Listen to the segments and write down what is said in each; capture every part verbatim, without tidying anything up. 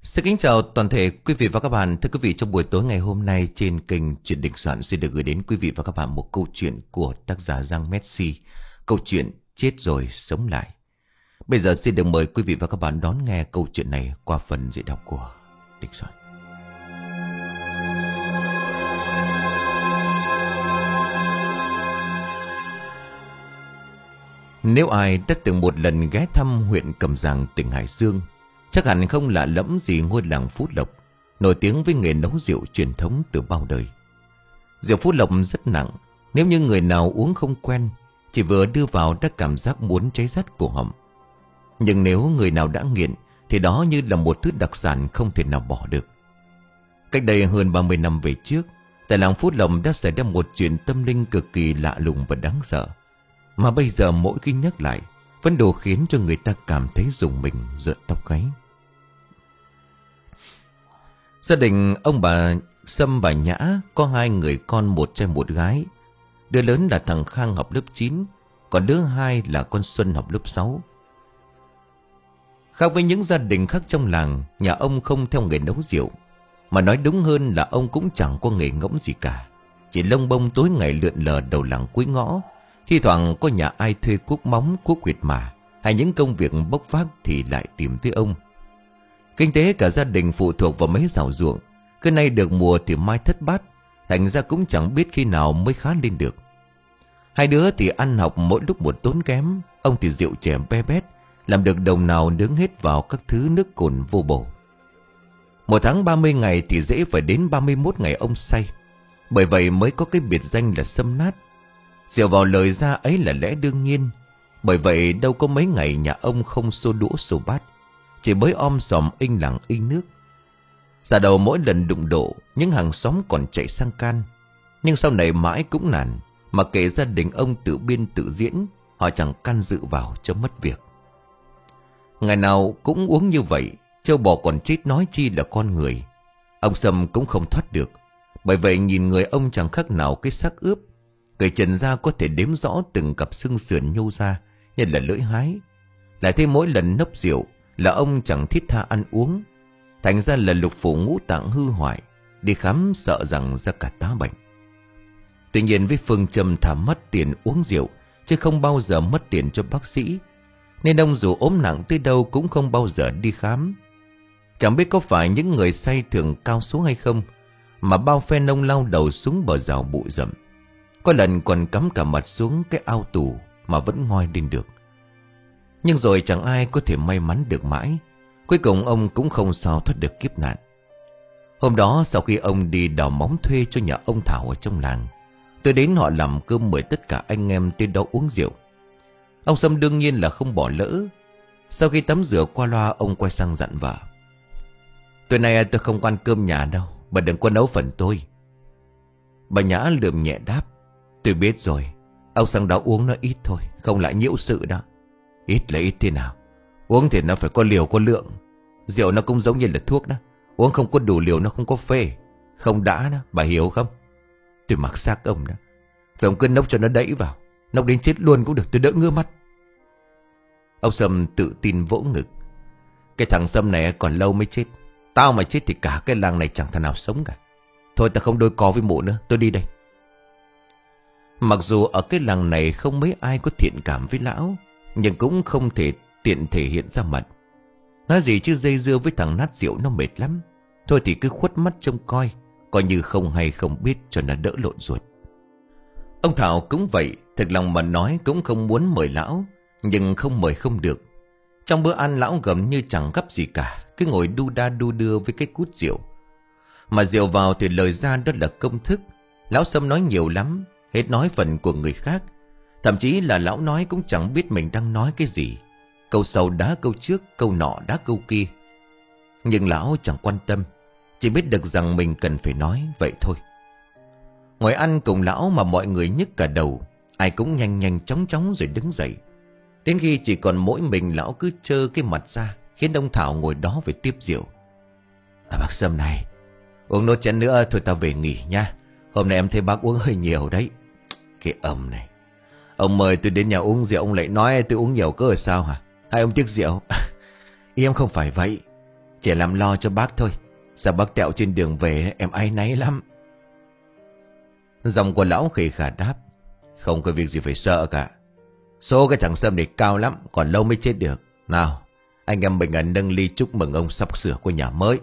Xin kính chào toàn thể quý vị và các bạn. Thưa quý vị, trong buổi tối ngày hôm nay trên kênh Chuyện Đình Soạn xin được gửi đến quý vị và các bạn một câu chuyện của tác giả Giang Messi. Câu chuyện Chết Rồi Sống Lại. Bây giờ xin được mời quý vị và các bạn đón nghe câu chuyện này qua phần diễn đọc của Đình Soạn. Nếu ai đã từng một lần ghé thăm huyện Cẩm Giàng, tỉnh Hải Dương, chắc hẳn không lạ lẫm gì ngôi làng Phú Lộc, nổi tiếng với nghề nấu rượu truyền thống từ bao đời. Rượu Phú Lộc rất nặng, nếu như người nào uống không quen, chỉ vừa đưa vào đã cảm giác muốn cháy rát cổ họng. Nhưng nếu người nào đã nghiện, thì đó như là một thứ đặc sản không thể nào bỏ được. Cách đây hơn ba mươi năm về trước, tại làng Phú Lộc đã xảy ra một chuyện tâm linh cực kỳ lạ lùng và đáng sợ, mà bây giờ mỗi khi nhắc lại vẫn đủ khiến cho người ta cảm thấy rùng mình rợn tóc gáy. Gia đình ông bà Sâm bà Nhã có hai người con, một trai một gái. Đứa lớn là thằng Khang học lớp chín, còn đứa hai là con Xuân học lớp sáu. Khác với những gia đình khác trong làng, nhà ông không theo nghề nấu rượu, mà nói đúng hơn là ông cũng chẳng có nghề ngỗng gì cả. Chỉ lông bông tối ngày lượn lờ đầu làng cuối ngõ. Thi thoảng có nhà ai thuê cuốc móng, cuốc huyệt mả, hay những công việc bốc vác thì lại tìm tới ông. Kinh tế cả gia đình phụ thuộc vào mấy rào ruộng, cứ nay được mùa thì mai thất bát, thành ra cũng chẳng biết khi nào mới khá lên được. Hai đứa thì ăn học mỗi lúc một tốn kém, ông thì rượu chè be bét, làm được đồng nào nướng hết vào các thứ nước cồn vô bổ. Một tháng ba mươi ngày thì dễ phải đến ba mươi mốt ngày ông say, bởi vậy mới có cái biệt danh là Sâm Nát. Rượu vào lời ra ấy là lẽ đương nhiên, bởi vậy đâu có mấy ngày nhà ông không xô đũa xô bát, chỉ bới om sòm inh lặng inh nước. Giả đầu mỗi lần đụng độ, những hàng xóm còn chạy sang can. Nhưng sau này mãi cũng nản, mà kể gia đình ông tự biên tự diễn, họ chẳng can dự vào cho mất việc. Ngày nào cũng uống như vậy, trâu bò còn chết nói chi là con người. Ông Sâm cũng không thoát được, bởi vậy nhìn người ông chẳng khác nào cái xác ướp. Cởi trần ra có thể đếm rõ từng cặp xương sườn nhô ra như là lưỡi hái. Lại thêm mỗi lần nốc rượu là ông chẳng thiết tha ăn uống, thành ra là lục phủ ngũ tạng hư hoại, đi khám sợ rằng ra cả tá bệnh. Tuy nhiên với phương châm thả mất tiền uống rượu, chứ không bao giờ mất tiền cho bác sĩ, nên ông dù ốm nặng tới đâu cũng không bao giờ đi khám. Chẳng biết có phải những người say thường cao số hay không, mà bao phen ông lao đầu xuống bờ rào bụi rậm. Có lần còn cắm cả mặt xuống cái ao tù mà vẫn ngoi lên được. Nhưng rồi chẳng ai có thể may mắn được mãi. Cuối cùng ông cũng không sao thoát được kiếp nạn. Hôm đó sau khi ông đi đào móng thuê cho nhà ông Thảo ở trong làng, tôi đến họ làm cơm mời tất cả anh em tới đó uống rượu. Ông Sâm đương nhiên là không bỏ lỡ. Sau khi tắm rửa qua loa, ông quay sang dặn vợ: "Tối nay tôi không ăn cơm nhà đâu, bà đừng có nấu phần tôi." Bà Nhã lườm nhẹ đáp: "Tôi biết rồi, ông sang đó uống nó ít thôi, không lại nhiễu sự đó." "Ít là ít thế nào? Uống thì nó phải có liều có lượng. Rượu nó cũng giống như là thuốc đó, uống không có đủ liều nó không có phê, không đã đó, bà hiểu không?" Tôi mặc xác ông đó. Vậy ông cứ nốc cho nó đẫy vào, nốc đến chết luôn cũng được, tôi đỡ ngứa mắt. Ông Sâm tự tin vỗ ngực: "Cái thằng Sâm này còn lâu mới chết. Tao mà chết thì cả cái làng này chẳng thằng nào sống cả. Thôi ta không đôi co với mụ nữa, tôi đi đây." Mặc dù ở cái làng này không mấy ai có thiện cảm với lão, nhưng cũng không thể tiện thể hiện ra mặt. Nói gì chứ dây dưa với thằng nát rượu nó mệt lắm. Thôi thì cứ khuất mắt trông coi, coi như không hay không biết cho nó đỡ lộn ruột. Ông Thảo cũng vậy, thật lòng mà nói cũng không muốn mời lão, nhưng không mời không được. Trong bữa ăn lão gầm như chẳng gấp gì cả, cứ ngồi đu đa đu đưa với cái cút rượu. Mà rượu vào thì lời ra đó là công thức. Lão Sâm nói nhiều lắm, hết nói phần của người khác. Thậm chí là lão nói cũng chẳng biết mình đang nói cái gì. Câu sau đá câu trước, câu nọ đá câu kia. Nhưng lão chẳng quan tâm, chỉ biết được rằng mình cần phải nói vậy thôi. Ngồi ăn cùng lão mà mọi người nhức cả đầu, ai cũng nhanh nhanh chóng chóng rồi đứng dậy. Đến khi chỉ còn mỗi mình lão cứ trơ cái mặt ra, khiến ông Thảo ngồi đó phải tiếp rượu. "À, bác Sâm này, uống nốt chén nữa thôi ta về nghỉ nha. Hôm nay em thấy bác uống hơi nhiều đấy." Cái ầm này, ông mời tôi đến nhà uống rượu, ông lại nói tôi uống nhiều cơ rồi sao hả? Hay ông tiếc rượu? Ý em không phải vậy, Chỉ làm lo cho bác thôi. Sao bác tẹo trên đường về em áy náy lắm. Giọng của lão khề khà đáp. Không có việc gì phải sợ cả. Số cái thằng Sâm này cao lắm, còn lâu mới chết được. Nào, anh em mình ẩn nâng ly chúc mừng ông sắp sửa của nhà mới.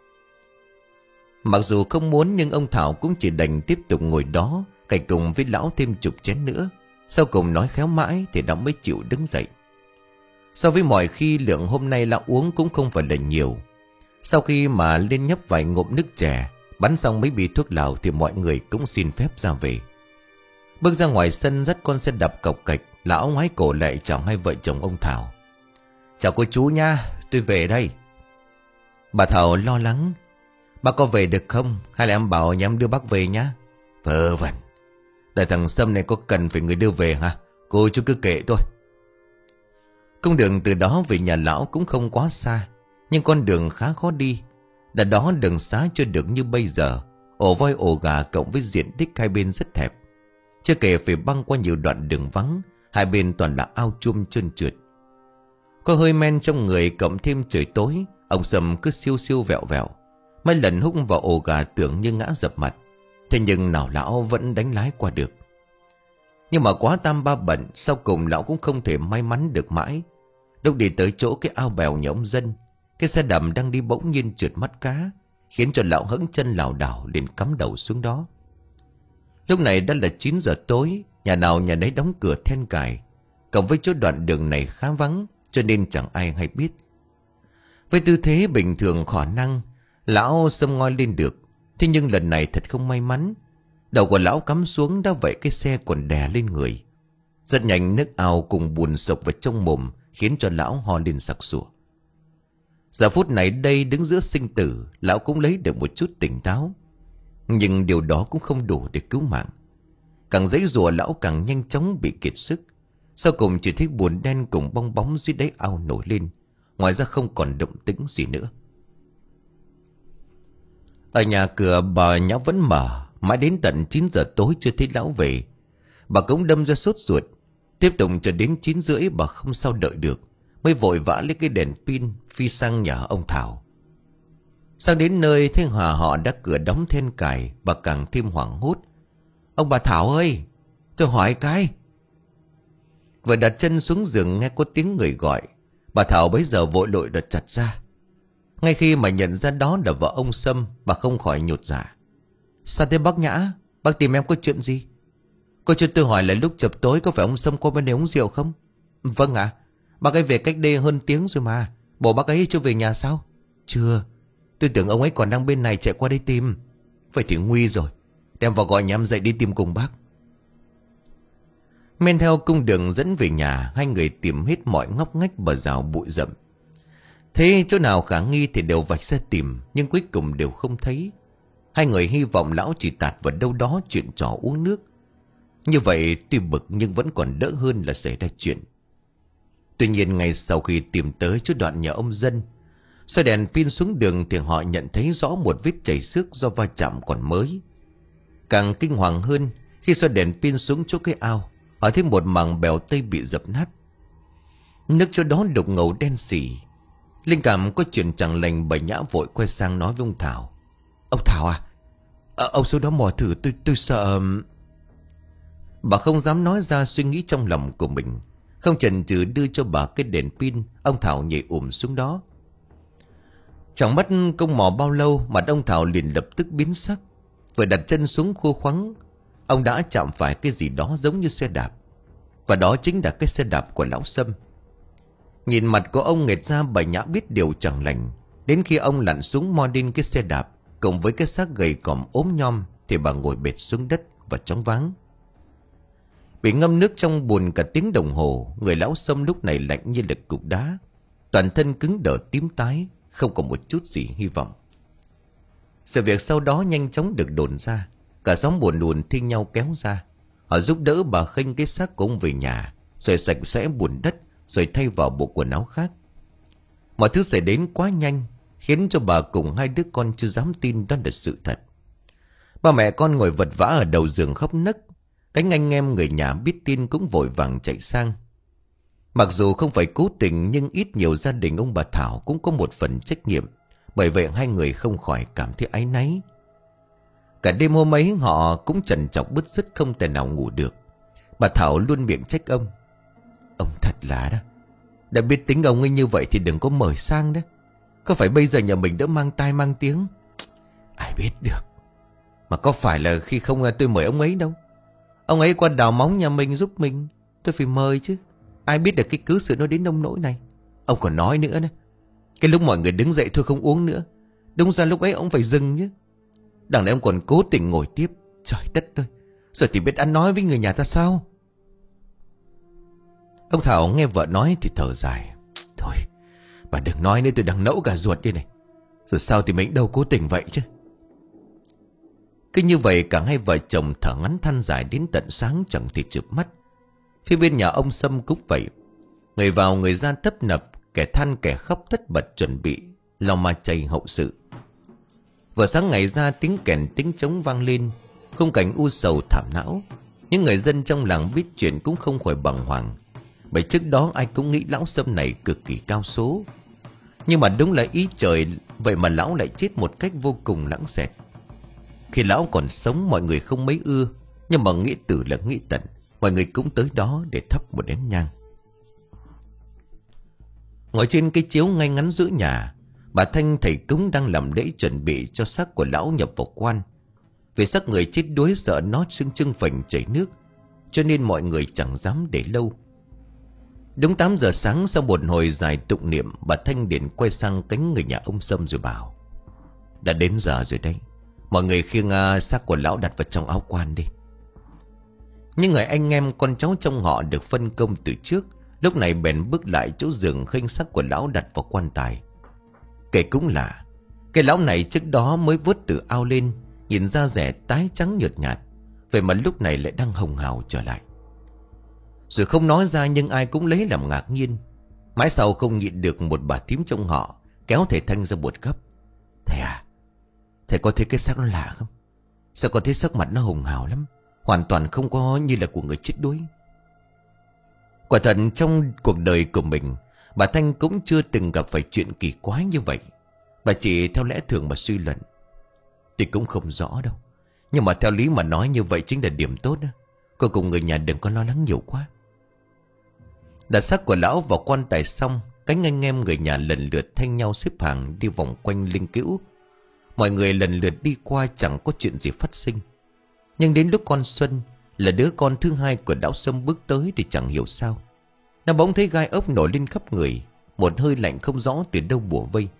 Mặc dù không muốn nhưng ông Thảo cũng chỉ đành tiếp tục ngồi đó cạnh cùng với lão thêm chục chén nữa. Sau cùng nói khéo mãi thì đã mới chịu đứng dậy. So với mọi khi, lượng hôm nay lão uống cũng không phải là nhiều. Sau khi mà lên nhấp vài ngụm nước chè, bắn xong mấy bi thuốc lào thì mọi người cũng xin phép ra về. Bước ra ngoài sân dắt con xe đạp cộc cạch, lão ngoái cổ lại chào hai vợ chồng ông Thảo. Chào cô chú nha, tôi về đây. Bà Thảo lo lắng. Bác có về được không? Hay là em bảo nhà em đưa bác về nhá? Vơ vẩn. Đại thằng Sâm này có cần phải người đưa về hả? Cô chú cứ kệ thôi. Con đường từ đó về nhà lão cũng không quá xa, nhưng con đường khá khó đi. Đã đó đường xá chưa được như bây giờ, ổ voi ổ gà cộng với diện tích hai bên rất hẹp. Chưa kể phải băng qua nhiều đoạn đường vắng, hai bên toàn là ao chuông trơn trượt. Có hơi men trong người cộng thêm trời tối, ông Sâm cứ siêu siêu vẹo vẹo. Mấy lần húc vào ổ gà tưởng như ngã dập mặt. Thế nhưng nào lão vẫn đánh lái qua được. Nhưng mà quá tam ba bận, sau cùng lão cũng không thể may mắn được mãi. Lúc đi tới chỗ cái ao bèo nhà ông Dân, cái xe đầm đang đi bỗng nhiên trượt mắt cá, khiến cho lão hững chân lảo đảo liền cắm đầu xuống đó. Lúc này đã là chín giờ tối, nhà nào nhà nấy đóng cửa then cài. Cộng với chỗ đoạn đường này khá vắng, cho nên chẳng ai hay biết. Với tư thế bình thường khả năng lão Sâm ngoi lên được. Thế nhưng lần này thật không may mắn. Đầu của lão cắm xuống đã vậy cái xe còn đè lên người. Rất nhanh nước ao cùng bùn sộc vào trong mồm, khiến cho lão ho lên sặc sụa. Giờ phút này đây đứng giữa sinh tử, lão cũng lấy được một chút tỉnh táo. Nhưng điều đó cũng không đủ để cứu mạng. Càng giãy giụa lão càng nhanh chóng bị kiệt sức. Sau cùng chỉ thấy bùn đen cùng bong bóng dưới đáy ao nổi lên. Ngoài ra không còn động tĩnh gì nữa. Ở nhà cửa bà Nhã vẫn mở. Mãi đến tận chín giờ tối chưa thấy lão về. Bà cũng đâm ra sốt ruột. Tiếp tục cho đến chín rưỡi bà không sao đợi được, mới vội vã lấy cái đèn pin phi sang nhà ông Thảo. Sang đến nơi thấy hòa họ đã cửa đóng then cài, bà càng thêm hoảng hốt. Ông bà Thảo ơi, tôi hỏi cái. Vừa đặt chân xuống giường nghe có tiếng người gọi, bà Thảo bấy giờ vội lội đợt chặt ra. Ngay khi mà nhận ra đó là vợ ông Sâm, bà không khỏi nhột dạ. Sao thế bác Nhã? Bác tìm em có chuyện gì? Cô cho tôi hỏi là lúc chập tối có phải ông Sâm qua bên đây uống rượu không? Vâng ạ. À, bác ấy về cách đây hơn tiếng rồi mà. Bộ bác ấy chưa về nhà sao? Chưa. Tôi tưởng ông ấy còn đang bên này chạy qua đây tìm. Vậy thì nguy rồi. Đem vào gọi nhà em dậy đi tìm cùng bác. Men theo cung đường dẫn về nhà, hai người tìm hết mọi ngóc ngách bờ rào bụi rậm. Thế chỗ nào khả nghi thì đều vạch ra tìm, nhưng cuối cùng đều không thấy. Hai người hy vọng lão chỉ tạt vào đâu đó chuyện trò uống nước. Như vậy tuy bực nhưng vẫn còn đỡ hơn là xảy ra chuyện. Tuy nhiên ngay sau khi tìm tới chỗ đoạn nhà ông Dân, soi đèn pin xuống đường thì họ nhận thấy rõ một vết chảy xước do va chạm còn mới. Càng kinh hoàng hơn khi soi đèn pin xuống chỗ cái ao, họ thấy một mảng bèo tây bị dập nát. Nước chỗ đó đục ngầu đen sì. Linh cảm có chuyện chẳng lành, bà Nhã vội quay sang nói với ông Thảo. Ông Thảo à, à ông xuống đó mò thử, tôi tôi sợ. Bà không dám nói ra suy nghĩ trong lòng của mình. Không chần chừ đưa cho bà cái đèn pin. Ông Thảo nhảy ùm xuống đó. Chẳng mất công mò bao lâu, mặt ông Thảo liền lập tức biến sắc. Vừa đặt chân xuống khô khoắng, ông đã chạm phải cái gì đó giống như xe đạp. Và đó chính là cái xe đạp của lão Sâm. Nhìn mặt của ông nghệt ra, bà Nhã biết điều chẳng lành. Đến khi ông lặn xuống mò lên cái xe đạp cùng với cái xác gầy còm ốm nhom, thì bà ngồi bệt xuống đất và choáng váng. Bị ngâm nước trong bùn cả tiếng đồng hồ, người lão Sâm lúc này lạnh như là cục đá. Toàn thân cứng đờ tím tái, không còn một chút gì hy vọng. Sự việc sau đó nhanh chóng được đồn ra. Cả xóm buồn đùn thi nhau kéo ra. Họ giúp đỡ bà khênh cái xác của ông về nhà, rồi sạch sẽ bùn đất, rồi thay vào bộ quần áo khác. Mọi thứ xảy đến quá nhanh, khiến cho bà cùng hai đứa con chưa dám tin đó là sự thật. Ba mẹ con ngồi vật vã ở đầu giường khóc nấc. Cánh anh em người nhà biết tin cũng vội vàng chạy sang. Mặc dù không phải cố tình, nhưng ít nhiều gia đình ông bà Thảo cũng có một phần trách nhiệm. Bởi vậy hai người không khỏi cảm thấy áy náy. Cả đêm hôm ấy họ cũng trằn trọc bứt rứt, không thể nào ngủ được. Bà Thảo luôn miệng trách ông. Ông thật là đó, đã biết tính ông ấy như vậy thì đừng có mời sang đó. Có phải bây giờ nhà mình đã mang tai mang tiếng? Ai biết được. Mà có phải là khi không tôi mời ông ấy đâu. Ông ấy qua đào móng nhà mình giúp mình, tôi phải mời chứ. Ai biết được cái cứ sự nó đến nông nỗi này. Ông còn nói nữa nè, cái lúc mọi người đứng dậy thôi không uống nữa, đúng ra lúc ấy ông phải dừng chứ. Đằng này ông còn cố tình ngồi tiếp. Trời đất ơi, rồi thì biết ăn nói với người nhà ta sao? Ông Thảo nghe vợ nói thì thở dài. Thôi bà đừng nói nữa, tôi đang nẫu cả ruột đây này. Rồi sao thì mình đâu cố tình vậy chứ. Cứ như vậy cả hai vợ chồng thở ngắn than dài đến tận sáng chẳng thể chợp mắt. Phía bên nhà ông Sâm cũng vậy. Người vào người ra tấp nập, kẻ than kẻ khóc tất bật chuẩn bị lo ma chay hậu sự. Vừa sáng ngày ra tiếng kèn tiếng trống vang lên, khung cảnh u sầu thảm não. Những người dân trong làng biết chuyện cũng không khỏi bàng hoàng, bởi trước đó ai cũng nghĩ lão Sâm này cực kỳ cao số. Nhưng mà đúng là ý trời, vậy mà lão lại chết một cách vô cùng lãng xẹt. Khi lão còn sống mọi người không mấy ưa, nhưng mà nghĩ tử là nghĩ tận, mọi người cũng tới đó để thắp một nén nhang. Ngồi trên cái chiếu ngay ngắn giữa nhà, bà Thanh thầy cúng đang làm lễ chuẩn bị cho xác của lão nhập vào quan. Vì xác người chết đuối sợ nó sưng trưng phình chảy nước, cho nên mọi người chẳng dám để lâu. Đúng tám giờ sáng, sau một hồi dài tụng niệm, bà Thanh liền quay sang cánh người nhà ông Sâm rồi bảo: đã đến giờ rồi đấy, mọi người khiêng uh, xác của lão đặt vào trong áo quan đi. Nhưng người anh em con cháu trong họ được phân công từ trước, lúc này bèn bước lại chỗ giường khênh xác của lão đặt vào quan tài. Kể cũng lạ, cái lão này trước đó mới vớt từ ao lên, nhìn da rẻ tái trắng nhợt nhạt, vậy mà lúc này lại đang hồng hào trở lại. Rồi không nói ra nhưng ai cũng lấy làm ngạc nhiên. Mãi sau không nhịn được, một bà thím trong họ kéo thầy Thanh ra buột gấp: thầy à, thầy có thấy cái xác nó lạ không? Sao con thấy sắc mặt nó hồng hào lắm, hoàn toàn không có như là của người chết đuối. Quả thật trong cuộc đời của mình, bà Thanh cũng chưa từng gặp phải chuyện kỳ quái như vậy. Bà chỉ theo lẽ thường mà suy luận. Thì cũng không rõ đâu, nhưng mà theo lý mà nói như vậy chính là điểm tốt đó. Cô cùng người nhà đừng có lo lắng nhiều quá. Đặt xác của lão vào quan tài xong, cánh anh em người nhà lần lượt thay nhau xếp hàng đi vòng quanh linh cữu. Mọi người lần lượt đi qua chẳng có chuyện gì phát sinh. Nhưng đến lúc con Xuân, là đứa con thứ hai của lão Sâm bước tới thì chẳng hiểu sao, nó bỗng thấy gai ốc nổi lên khắp người, một hơi lạnh không rõ từ đâu bủa vây.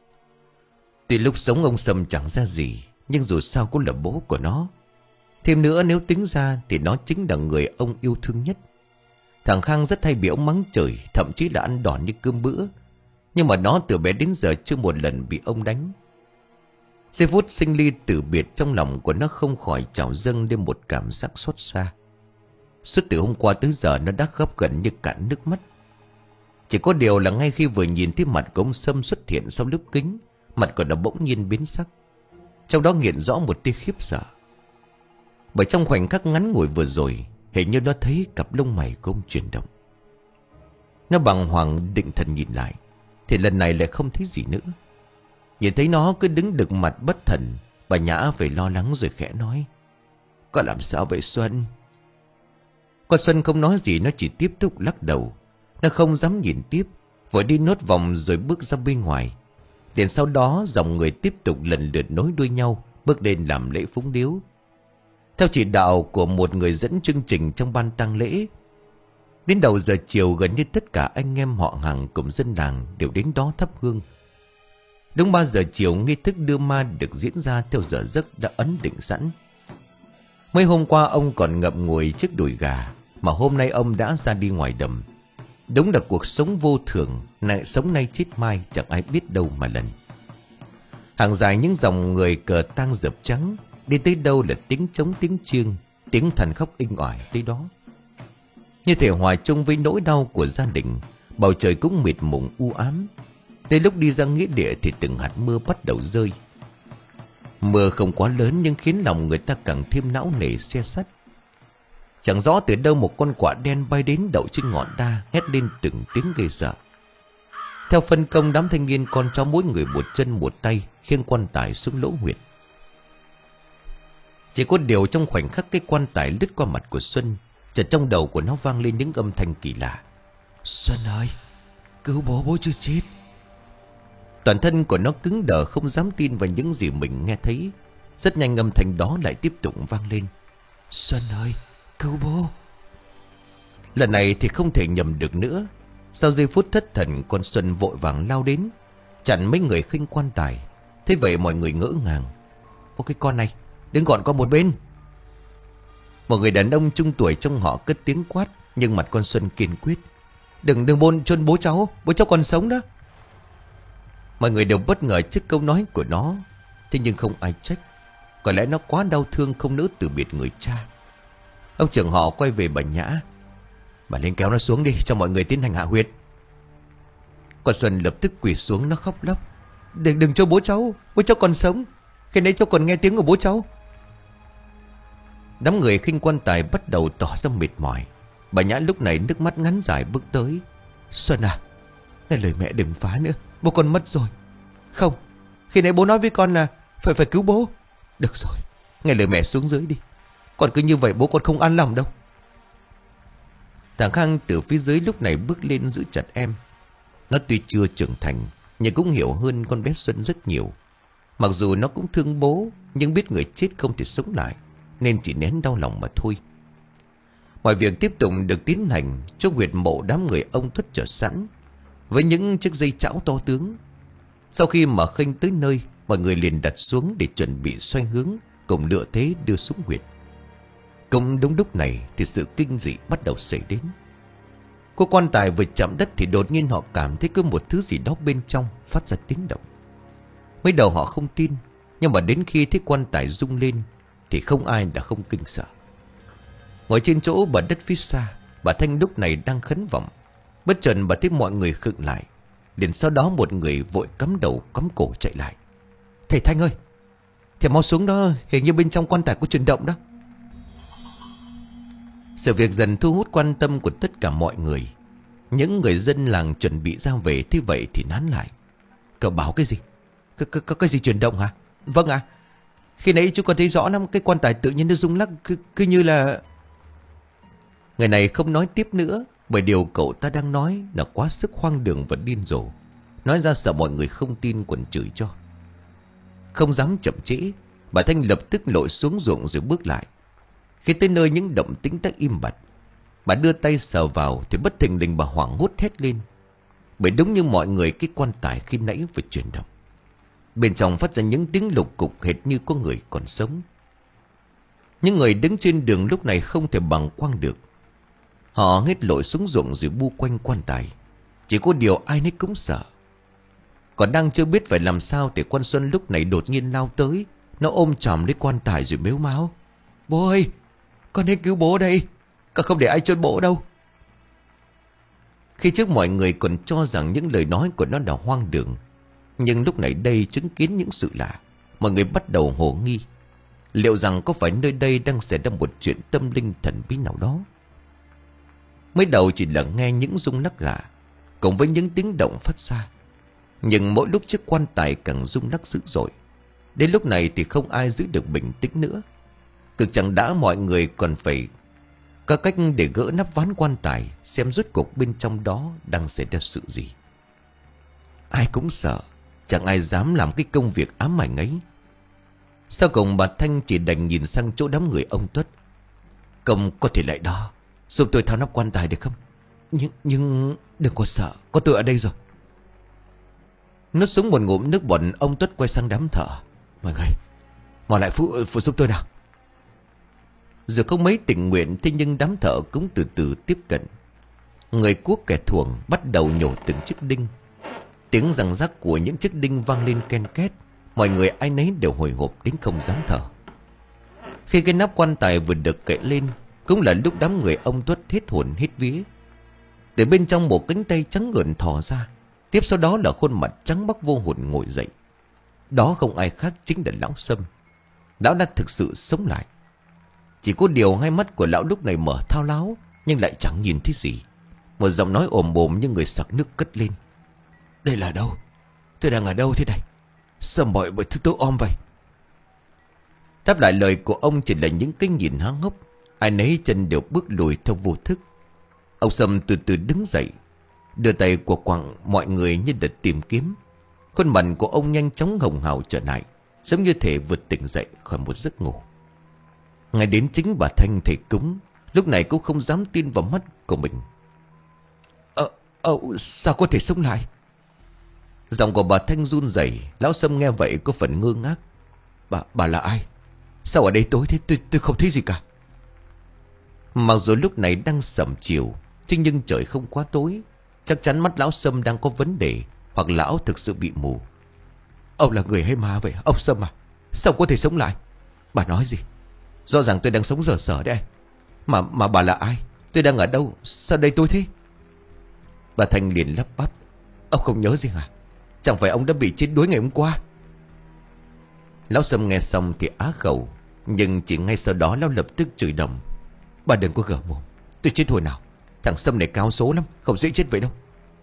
Từ lúc sống ông Sâm chẳng ra gì, nhưng dù sao cũng là bố của nó. Thêm nữa nếu tính ra thì nó chính là người ông yêu thương nhất. Thằng Khang rất hay bị ông mắng chửi, thậm chí là ăn đòn như cơm bữa. Nhưng mà nó từ bé đến giờ chưa một lần bị ông đánh. Giây phút sinh ly tử biệt, trong lòng của nó không khỏi trào dâng lên một cảm giác xót xa. Suốt từ hôm qua tới giờ nó đã khóc gần như cạn nước mắt. Chỉ có điều là ngay khi vừa nhìn thấy mặt của ông Sâm xuất hiện sau lớp kính, mặt của nó bỗng nhiên biến sắc, trong đó hiện rõ một tia khiếp sợ. Bởi trong khoảnh khắc ngắn ngủi vừa rồi, hình như nó thấy cặp lông mày của ông chuyển động. Nó bàng hoàng định thần nhìn lại, thì lần này lại không thấy gì nữa. Nhìn thấy nó cứ đứng đực mặt bất thần, bà Nhã phải lo lắng rồi khẽ nói: có làm sao vậy Xuân? Con Xuân không nói gì, nó chỉ tiếp tục lắc đầu. Nó không dám nhìn tiếp, vội đi nốt vòng rồi bước ra bên ngoài. Liền sau đó dòng người tiếp tục lần lượt nối đuôi nhau bước lên làm lễ phúng điếu. Theo chỉ đạo của một người dẫn chương trình trong ban tang lễ, đến đầu giờ chiều gần như tất cả anh em họ hàng cùng dân làng đều đến đó thắp hương. Đúng ba giờ chiều, nghi thức đưa ma được diễn ra theo giờ giấc đã ấn định sẵn. Mấy hôm qua ông còn ngậm ngùi trước đùi gà, mà hôm nay ông đã ra đi ngoài đầm. Đúng là cuộc sống vô thường, này sống nay chết mai, chẳng ai biết đâu mà lần. Hàng dài những dòng người cờ tang rợp trắng, đi tới đâu là tiếng trống tiếng chiêng, tiếng than khóc inh ỏi tới đó. Như thể hòa chung với nỗi đau của gia đình, bầu trời cũng mịt mùng u ám. Tới lúc đi ra nghĩa địa thì từng hạt mưa bắt đầu rơi. Mưa không quá lớn nhưng khiến lòng người ta càng thêm não nề xe sắt. Chẳng rõ từ đâu một con quạ đen bay đến đậu trên ngọn đa, hét lên từng tiếng ghê sợ. Theo phân công, đám thanh niên con cháu mỗi người một chân một tay khiêng quan tài xuống lỗ huyệt. Chỉ có điều trong khoảnh khắc cái quan tài lướt qua mặt của Xuân, chợt trong đầu của nó vang lên những âm thanh kỳ lạ. Xuân ơi, cứu bố, bố chưa chết. Toàn thân của nó cứng đờ, không dám tin vào những gì mình nghe thấy. Rất nhanh âm thanh đó lại tiếp tục vang lên. Xuân ơi, cứu bố. Lần này thì không thể nhầm được nữa. Sau giây phút thất thần, con Xuân vội vàng lao đến, chặn mấy người khinh quan tài. Thế vậy mọi người ngỡ ngàng. Ô, cái con này đứng gọn qua một bên. Một người đàn ông trung tuổi trong họ cất tiếng quát, nhưng mặt con Xuân kiên quyết. Đừng đừng bôn chôn bố cháu, bố cháu còn sống đó. Mọi người đều bất ngờ trước câu nói của nó. Thế nhưng không ai trách. Có lẽ nó quá đau thương không nỡ từ biệt người cha. Ông trưởng họ quay về bà Nhã. Bà lên kéo nó xuống đi, cho mọi người tiến hành hạ huyệt. Con Xuân lập tức quỳ xuống, nó khóc lóc. Đừng đừng cho bố cháu, bố cháu còn sống. Khi nãy cháu còn nghe tiếng của bố cháu. Đám người khinh quan tài bắt đầu tỏ ra mệt mỏi. Bà Nhã lúc này nước mắt ngắn dài bước tới. Xuân à, nghe lời mẹ đừng phá nữa, bố con mất rồi. Không, khi nãy bố nói với con là Phải phải cứu bố. Được rồi, nghe lời mẹ xuống dưới đi. Còn cứ như vậy bố con không an lòng đâu. Thằng Khang từ phía dưới lúc này bước lên giữ chặt em. Nó tuy chưa trưởng thành, nhưng cũng hiểu hơn con bé Xuân rất nhiều. Mặc dù nó cũng thương bố, nhưng biết người chết không thể sống lại, nên chỉ nén đau lòng mà thôi. Mọi việc tiếp tục được tiến hành. Chỗ huyệt mộ đám người ông Tuất chờ sẵn với những chiếc dây chảo to tướng. Sau khi mà khênh tới nơi, mọi người liền đặt xuống để chuẩn bị xoay hướng, cùng lựa thế đưa xuống huyệt. Cũng đúng lúc này thì sự kinh dị bắt đầu xảy đến. Cô quan tài vừa chạm đất thì đột nhiên họ cảm thấy có một thứ gì đó bên trong phát ra tiếng động. Mới đầu họ không tin, nhưng mà đến khi thấy quan tài rung lên thì không ai đã không kinh sợ. Ngồi trên chỗ bờ đất phía xa, bà Thanh lúc này đang khấn vọng. Bất chợt bà thấy mọi người khựng lại. Liền sau đó một người vội cắm đầu cắm cổ chạy lại. Thầy Thanh ơi, thầy mau xuống đó, hình như bên trong quan tài có chuyển động đó. Sự việc dần thu hút quan tâm của tất cả mọi người. Những người dân làng chuẩn bị ra về, thế vậy thì nán lại. Cậu bảo cái gì? Có, có, có cái gì chuyển động hả? Vâng ạ. À, khi nãy chú còn thấy rõ lắm, cái quan tài tự nhiên nó rung lắc cứ, cứ như là... Người này không nói tiếp nữa, bởi điều cậu ta đang nói là quá sức hoang đường và điên rồ. Nói ra sợ mọi người không tin còn chửi cho. Không dám chậm trễ, bà Thanh lập tức lội xuống ruộng rồi bước lại. Khi tới nơi những động tĩnh đã im bặt, bà đưa tay sờ vào thì bất thình lình bà hoảng hốt hét lên. Bởi đúng như mọi người, cái quan tài khi nãy vừa chuyển động. Bên trong phát ra những tiếng lục cục hệt như có người còn sống. Những người đứng trên đường lúc này không thể bằng quang được. Họ hết lội xuống ruộng rồi bu quanh quan tài. Chỉ có điều ai nấy cũng sợ. Còn đang chưa biết phải làm sao thì con Xuân lúc này đột nhiên lao tới. Nó ôm chầm lấy quan tài rồi mếu máo. Bố ơi, con nên cứu bố đây. Con không để ai chôn bố đâu. Khi trước mọi người còn cho rằng những lời nói của nó là hoang đường, nhưng lúc này đây chứng kiến những sự lạ, mọi người bắt đầu hồ nghi. Liệu rằng có phải nơi đây đang xảy ra một chuyện tâm linh thần bí nào đó? Mới đầu chỉ là nghe những rung lắc lạ cùng với những tiếng động phát ra, nhưng mỗi lúc chiếc quan tài càng rung lắc dữ dội. Đến lúc này thì không ai giữ được bình tĩnh nữa. Cực chẳng đã mọi người còn phải có cách để gỡ nắp ván quan tài, xem rốt cuộc bên trong đó đang xảy ra sự gì. Ai cũng sợ, chẳng ai dám làm cái công việc ám ảnh ấy. Sau cùng bà Thanh chỉ đành nhìn sang chỗ đám người ông Tuất. Công có thể lại đó, giúp tôi tháo nắp quan tài được không? Nhưng, nhưng đừng có sợ, có tôi ở đây rồi. Nuốt xuống một ngụm nước bọt, ông Tuất quay sang đám thợ. Mọi người, mau lại phụ, phụ giúp tôi nào. Dù không mấy tình nguyện, thế nhưng đám thợ cũng từ từ tiếp cận. Người cuốc kẻ thuồng bắt đầu nhổ từng chiếc đinh. Tiếng răng rắc của những chiếc đinh vang lên ken két. Mọi người ai nấy đều hồi hộp đến không dám thở. Khi cái nắp quan tài vừa được cậy lên, cũng là lúc đám người ông Tuất hết hồn hết vía. Từ bên trong một cánh tay trắng ngợn thò ra. Tiếp sau đó là khuôn mặt trắng bóc vô hồn ngồi dậy. Đó không ai khác chính là lão Sâm. Lão đã thực sự sống lại. Chỉ có điều hai mắt của lão lúc này mở thao láo, nhưng lại chẳng nhìn thấy gì. Một giọng nói ồm ồm như người sặc nước cất lên. Đây là đâu? Tôi đang ở đâu thế này? Sao mọi mọi thứ tối om vậy? Đáp lại lời của ông chỉ là những cái nhìn há hốc. Ai nấy chân đều bước lùi theo vô thức. Ông Sâm từ từ đứng dậy, đưa tay của quặng mọi người như để tìm kiếm. Khuôn mặt của ông nhanh chóng hồng hào trở lại, giống như thể vượt tỉnh dậy khỏi một giấc ngủ. Ngay đến chính bà Thanh thầy cúng lúc này cũng không dám tin vào mắt của mình. Ờ, ờ, sao có thể sống lại? Giọng của bà Thanh run rẩy. Lão Sâm nghe vậy có phần ngơ ngác. Bà, bà là ai? Sao ở đây tối thế? Tôi, tôi không thấy gì cả. Mặc dù lúc này đang sẩm chiều, thế nhưng trời không quá tối. Chắc chắn mắt lão Sâm đang có vấn đề, hoặc lão thực sự bị mù. Ông là người hay ma vậy? Ông Sâm à? Sao có thể sống lại? Bà nói gì? Rõ ràng tôi đang sống dở dở đây. Mà mà bà là ai? Tôi đang ở đâu? Sao đây tôi thế? Bà Thanh liền lắp bắp. Ông không nhớ gì hả? Chẳng phải ông đã bị chết đuối ngày hôm qua? Lão Sâm nghe xong thì á khẩu, nhưng chỉ ngay sau đó lão lập tức chửi đồng. Bà đừng có gở mồm. Tôi chết hồi nào? Thằng Sâm này cao số lắm, không dễ chết vậy đâu.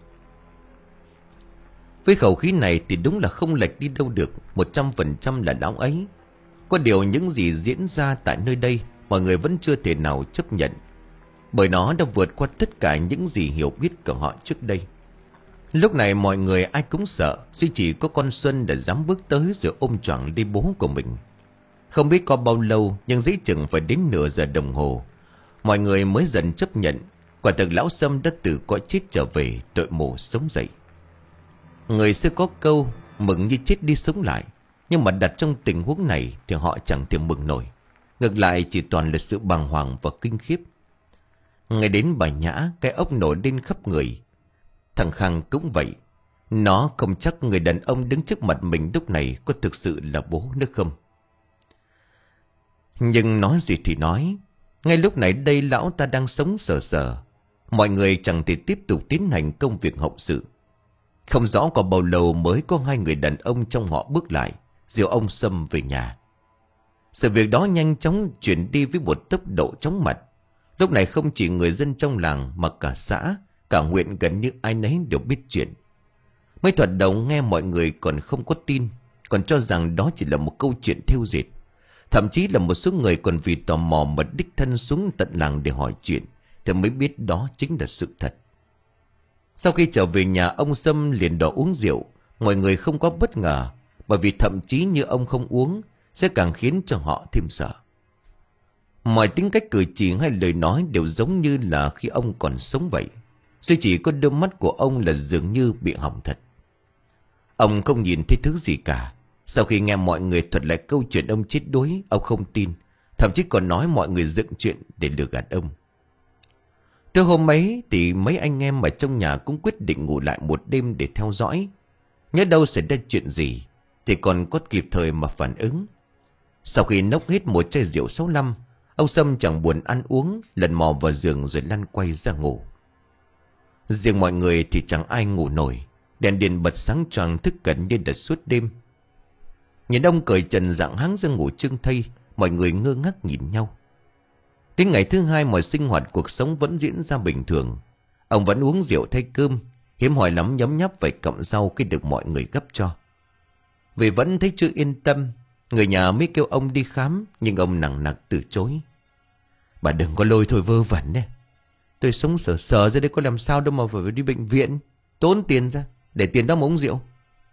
Với khẩu khí này thì đúng là không lệch đi đâu được. Một trăm phần trăm là lão ấy. Có điều những gì diễn ra tại nơi đây mọi người vẫn chưa thể nào chấp nhận, bởi nó đã vượt qua tất cả những gì hiểu biết của họ trước đây. Lúc này mọi người ai cũng sợ, duy chỉ có con Xuân đã dám bước tới rồi ôm choàng đi bố của mình. Không biết có bao lâu, nhưng dĩ chừng phải đến nửa giờ đồng hồ, mọi người mới dần chấp nhận. Quả thực lão Sâm đã từ cõi chết trở về, đội mồ sống dậy. Người xưa có câu mừng như chết đi sống lại, nhưng mà đặt trong tình huống này thì họ chẳng thể mừng nổi. Ngược lại chỉ toàn là sự bàng hoàng và kinh khiếp. Ngay đến bà Nhã, cái ốc nổi lên khắp người. Thằng Khang cũng vậy. Nó không chắc người đàn ông đứng trước mặt mình lúc này có thực sự là bố nữa không. Nhưng nói gì thì nói, ngay lúc này đây lão ta đang sống sờ sờ. Mọi người chẳng thể tiếp tục tiến hành công việc hậu sự. Không rõ có bao lâu mới có hai người đàn ông trong họ bước lại, dìu ông Sâm về nhà. Sự việc đó nhanh chóng chuyển đi với một tốc độ chóng mặt. Lúc này không chỉ người dân trong làng mà cả xã, cả huyện gần như ai nấy đều biết chuyện. Mới thoạt đầu nghe mọi người còn không có tin, còn cho rằng đó chỉ là một câu chuyện thêu dệt. Thậm chí là một số người còn vì tò mò mà đích thân xuống tận làng để hỏi chuyện, thì mới biết đó chính là sự thật. Sau khi trở về nhà, ông Sâm liền đòi uống rượu. Mọi người không có bất ngờ, bởi vì thậm chí như ông không uống sẽ càng khiến cho họ thêm sợ. Mọi tính cách cử chỉ hay lời nói đều giống như là khi ông còn sống vậy. Duy chỉ có đôi mắt của ông là dường như bị hỏng thật. Ông không nhìn thấy thứ gì cả. Sau khi nghe mọi người thuật lại câu chuyện ông chết đuối, ông không tin, thậm chí còn nói mọi người dựng chuyện để lừa gạt ông. Từ hôm ấy thì mấy anh em ở trong nhà cũng quyết định ngủ lại một đêm để theo dõi. Nhớ đâu xảy ra chuyện gì thì còn có kịp thời mà phản ứng. Sau khi nốc hết một chai rượu sáu lăm, ông Sâm chẳng buồn ăn uống, lần mò vào giường rồi lăn quay ra ngủ. Riêng mọi người thì chẳng ai ngủ nổi. Đèn điện bật sáng choang thức gần như đợt suốt đêm. Nhìn ông cởi trần dạng háng ra ngủ trương thây, mọi người ngơ ngác nhìn nhau. Đến ngày thứ hai mọi sinh hoạt cuộc sống vẫn diễn ra bình thường. Ông vẫn uống rượu thay cơm, hiếm hỏi lắm nhấm nháp vài cọng rau khi được mọi người gấp cho. Vì vẫn thấy chưa yên tâm, người nhà mới kêu ông đi khám, nhưng ông nặng nặc từ chối. Bà đừng có lôi thôi vơ vẩn nè. Tôi sống sờ sờ ra đây có làm sao đâu mà phải đi bệnh viện, tốn tiền ra, để tiền đó mà uống rượu.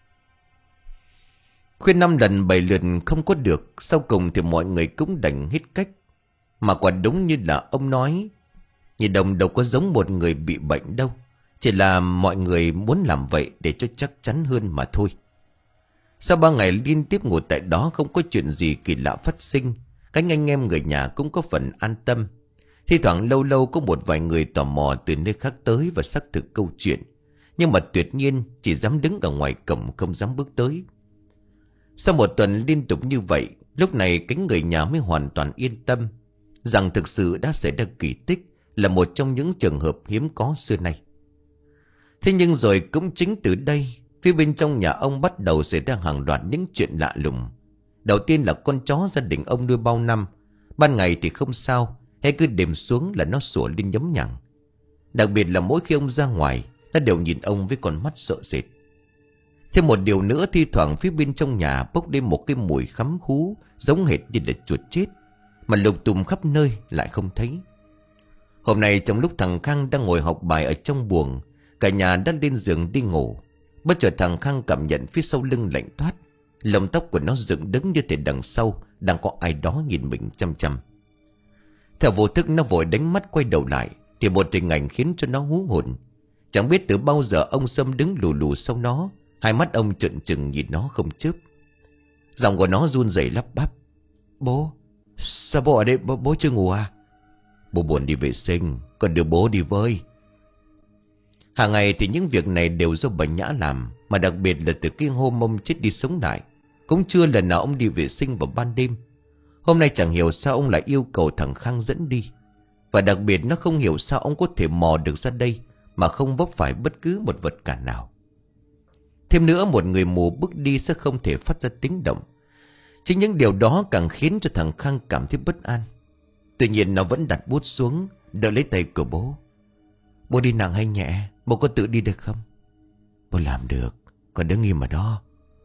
Khuyên năm lần bảy lượt không có được, sau cùng thì mọi người cũng đành hết cách. Mà quả đúng như là ông nói, Nhị Đồng đâu có giống một người bị bệnh đâu, chỉ là mọi người muốn làm vậy để cho chắc chắn hơn mà thôi. Sau ba ngày liên tiếp ngủ tại đó không có chuyện gì kỳ lạ phát sinh, các anh em người nhà cũng có phần an tâm. Thi thoảng lâu lâu có một vài người tò mò từ nơi khác tới và xác thực câu chuyện, nhưng mà tuyệt nhiên chỉ dám đứng ở ngoài cổng, không dám bước tới. Sau một tuần liên tục như vậy, lúc này cánh người nhà mới hoàn toàn yên tâm rằng thực sự đã xảy ra kỳ tích, là một trong những trường hợp hiếm có xưa nay. Thế nhưng rồi cũng chính từ đây, phía bên trong nhà ông bắt đầu xảy ra hàng loạt những chuyện lạ lùng. Đầu tiên là con chó gia đình ông nuôi bao năm, ban ngày thì không sao, hay cứ đêm xuống là nó sủa lên nhấm nhằng. Đặc biệt là mỗi khi ông ra ngoài, nó đều nhìn ông với con mắt sợ sệt. Thêm một điều nữa, thi thoảng phía bên trong nhà bốc lên một cái mùi khắm khú giống hệt như là chuột chết, mà lục tùm khắp nơi lại không thấy. Hôm nay trong lúc thằng Khang đang ngồi học bài ở trong buồng, cả nhà đã lên giường đi ngủ. Bất chợt thằng Khang cảm nhận phía sau lưng lạnh toát, lông tóc của nó dựng đứng như thể đằng sau đang có ai đó nhìn mình chăm chăm. Theo vô thức nó vội đánh mắt quay đầu lại, thì một hình ảnh khiến cho nó hú hồn. Chẳng biết từ bao giờ ông Sâm đứng lù lù sau nó, hai mắt ông trợn trừng nhìn nó không chớp. Giọng của nó run rẩy lắp bắp: "Bố, sao bố ở đây? Bố, bố chưa ngủ à?" "Bố buồn đi vệ sinh, còn đưa bố đi với." Hàng ngày thì những việc này đều do bà Nhã làm, mà đặc biệt là từ cái hôm ông chết đi sống lại, cũng chưa lần nào ông đi vệ sinh vào ban đêm. Hôm nay chẳng hiểu sao ông lại yêu cầu thằng Khang dẫn đi. Và đặc biệt nó không hiểu sao ông có thể mò được ra đây mà không vấp phải bất cứ một vật cản nào. Thêm nữa, một người mù bước đi sẽ không thể phát ra tiếng động. Chính những điều đó càng khiến cho thằng Khang cảm thấy bất an. Tuy nhiên nó vẫn đặt bút xuống, đỡ lấy tay của bố. "Bố đi nặng hay nhẹ? Bố có tự đi được không?" "Bố làm được, còn đứng im mà đó."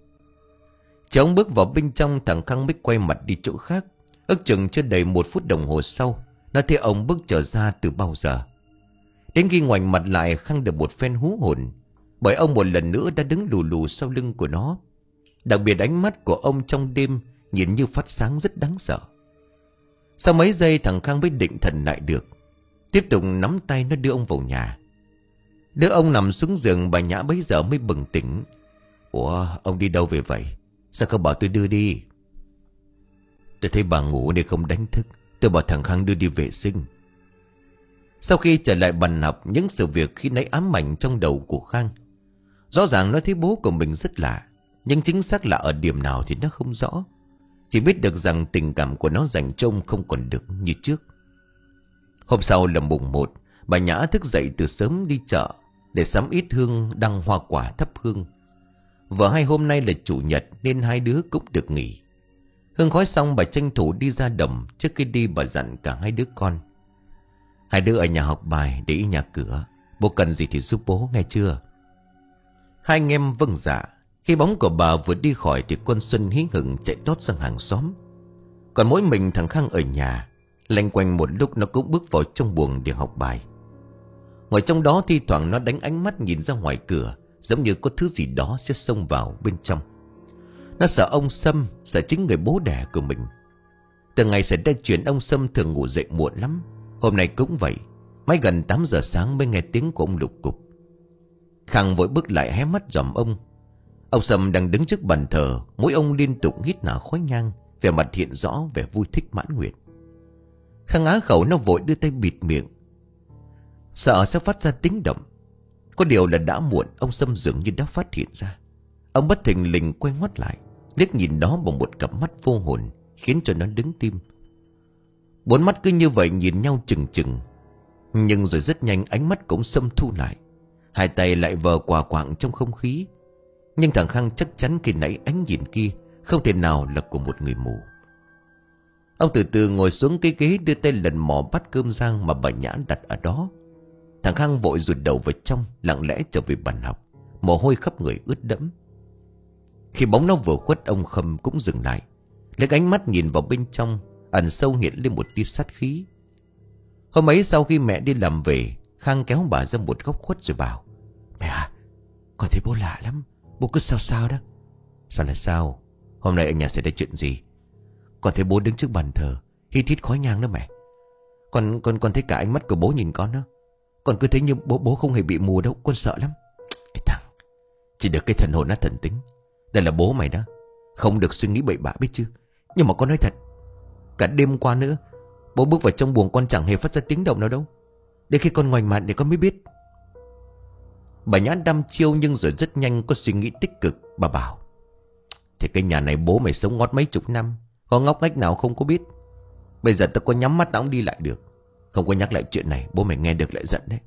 Cháu bước vào bên trong, thằng Khang mới quay mặt đi chỗ khác. Ước chừng chưa đầy một phút đồng hồ sau, nó thấy ông bước trở ra từ bao giờ. Đến khi ngoảnh mặt lại, Khang được một phen hú hồn, bởi ông một lần nữa đã đứng lù lù sau lưng của nó. Đặc biệt ánh mắt của ông trong đêm nhìn như phát sáng rất đáng sợ. Sau mấy giây thằng Khang mới định thần lại được, tiếp tục nắm tay nó đưa ông vào nhà. Đứa ông nằm xuống giường, bà Nhã bấy giờ mới bừng tỉnh. "Ủa, ông đi đâu về vậy? Sao không bảo tôi đưa đi?" "Tôi thấy bà ngủ nên không đánh thức, tôi bảo thằng Khang đưa đi vệ sinh." Sau khi trở lại bàn học, những sự việc khi nãy ám ảnh trong đầu của Khang. Rõ ràng nó thấy bố của mình rất lạ, nhưng chính xác là ở điểm nào thì nó không rõ. Chỉ biết được rằng tình cảm của nó dành cho ông không còn được như trước. Hôm sau là mùng một, bà Nhã thức dậy từ sớm đi chợ để sắm ít hương đăng hoa quả thắp hương. Vừa hay hôm nay là chủ nhật nên hai đứa cũng được nghỉ. Hương khói xong, bà tranh thủ đi ra đồng. Trước khi đi bà dặn cả hai đứa con: "Hai đứa ở nhà học bài, để ý nhà cửa. Bố cần gì thì giúp bố, nghe chưa?" Hai anh em vâng dạ. Khi bóng của bà vừa đi khỏi thì con Xuân hí hửng chạy tót sang hàng xóm. Còn mỗi mình thằng Khang ở nhà. Lanh quanh một lúc nó cũng bước vào trong buồng để học bài. Ngồi trong đó thi thoảng nó đánh ánh mắt nhìn ra ngoài cửa, giống như có thứ gì đó sẽ xông vào bên trong. Nó sợ ông Sâm, sợ chính người bố đẻ của mình. Từ ngày xảy ra chuyện, ông Sâm thường ngủ dậy muộn lắm. Hôm nay cũng vậy, mãi gần tám giờ sáng mới nghe tiếng của ông lục cục. Khang vội bước lại hé mắt dòm ông. Ông Sâm đang đứng trước bàn thờ, mũi ông liên tục hít nở khói nhang, vẻ mặt hiện rõ vẻ vui thích mãn nguyện. Khang á khẩu, nó vội đưa tay bịt miệng, sợ sẽ phát ra tiếng động. Có điều là đã muộn, ông Sâm dường như đã phát hiện ra. Ông bất thình lình quay ngoắt lại, liếc nhìn nó bằng một cặp mắt vô hồn, khiến cho nó đứng tim. Bốn mắt cứ như vậy nhìn nhau chừng chừng. Nhưng rồi rất nhanh ánh mắt cũng Sâm thu lại, hai tay lại vờ quà quạng trong không khí. Nhưng thằng Khang chắc chắn khi nãy ánh nhìn kia không thể nào là của một người mù. Ông từ từ ngồi xuống cái ghế, đưa tay lần mò bát cơm rang mà bà Nhã đặt ở đó. Thằng Khang vội rụt đầu vào trong, lặng lẽ trở về bàn học, mồ hôi khắp người ướt đẫm. Khi bóng nó vừa khuất, ông Khâm cũng dừng lại, lấy ánh mắt nhìn vào bên trong, ẩn sâu hiện lên một tia sát khí. Hôm ấy sau khi mẹ đi làm về, Khang kéo bà ra một góc khuất rồi bảo: "Mẹ à, con thấy bố lạ lắm. Bố cứ sao sao đó." "Sao là sao? Hôm nay ở nhà xảy ra chuyện gì?" "Con thấy bố đứng trước bàn thờ, hít hít khói nhang đó mẹ. Con con con thấy cả ánh mắt của bố nhìn con đó. Con cứ thấy như bố bố không hề bị mù đâu. Con sợ lắm." "Cái thằng, chỉ được cái thần hồn nó thần tính. Đây là bố mày đó, không được suy nghĩ bậy bạ biết chứ. Nhưng mà con nói thật, cả đêm qua nữa, bố bước vào trong buồng con chẳng hề phát ra tiếng động nào đâu. Đến khi con ngoảnh mặt để con mới biết." Bà Nhã đăm chiêu nhưng rồi rất nhanh có suy nghĩ tích cực. Bà bảo: "Thì cái nhà này bố mày sống ngót mấy chục năm, có ngóc ngách nào không có biết. Bây giờ tao có nhắm mắt tao cũng đi lại được. Không có nhắc lại chuyện này, bố mày nghe được lại giận đấy."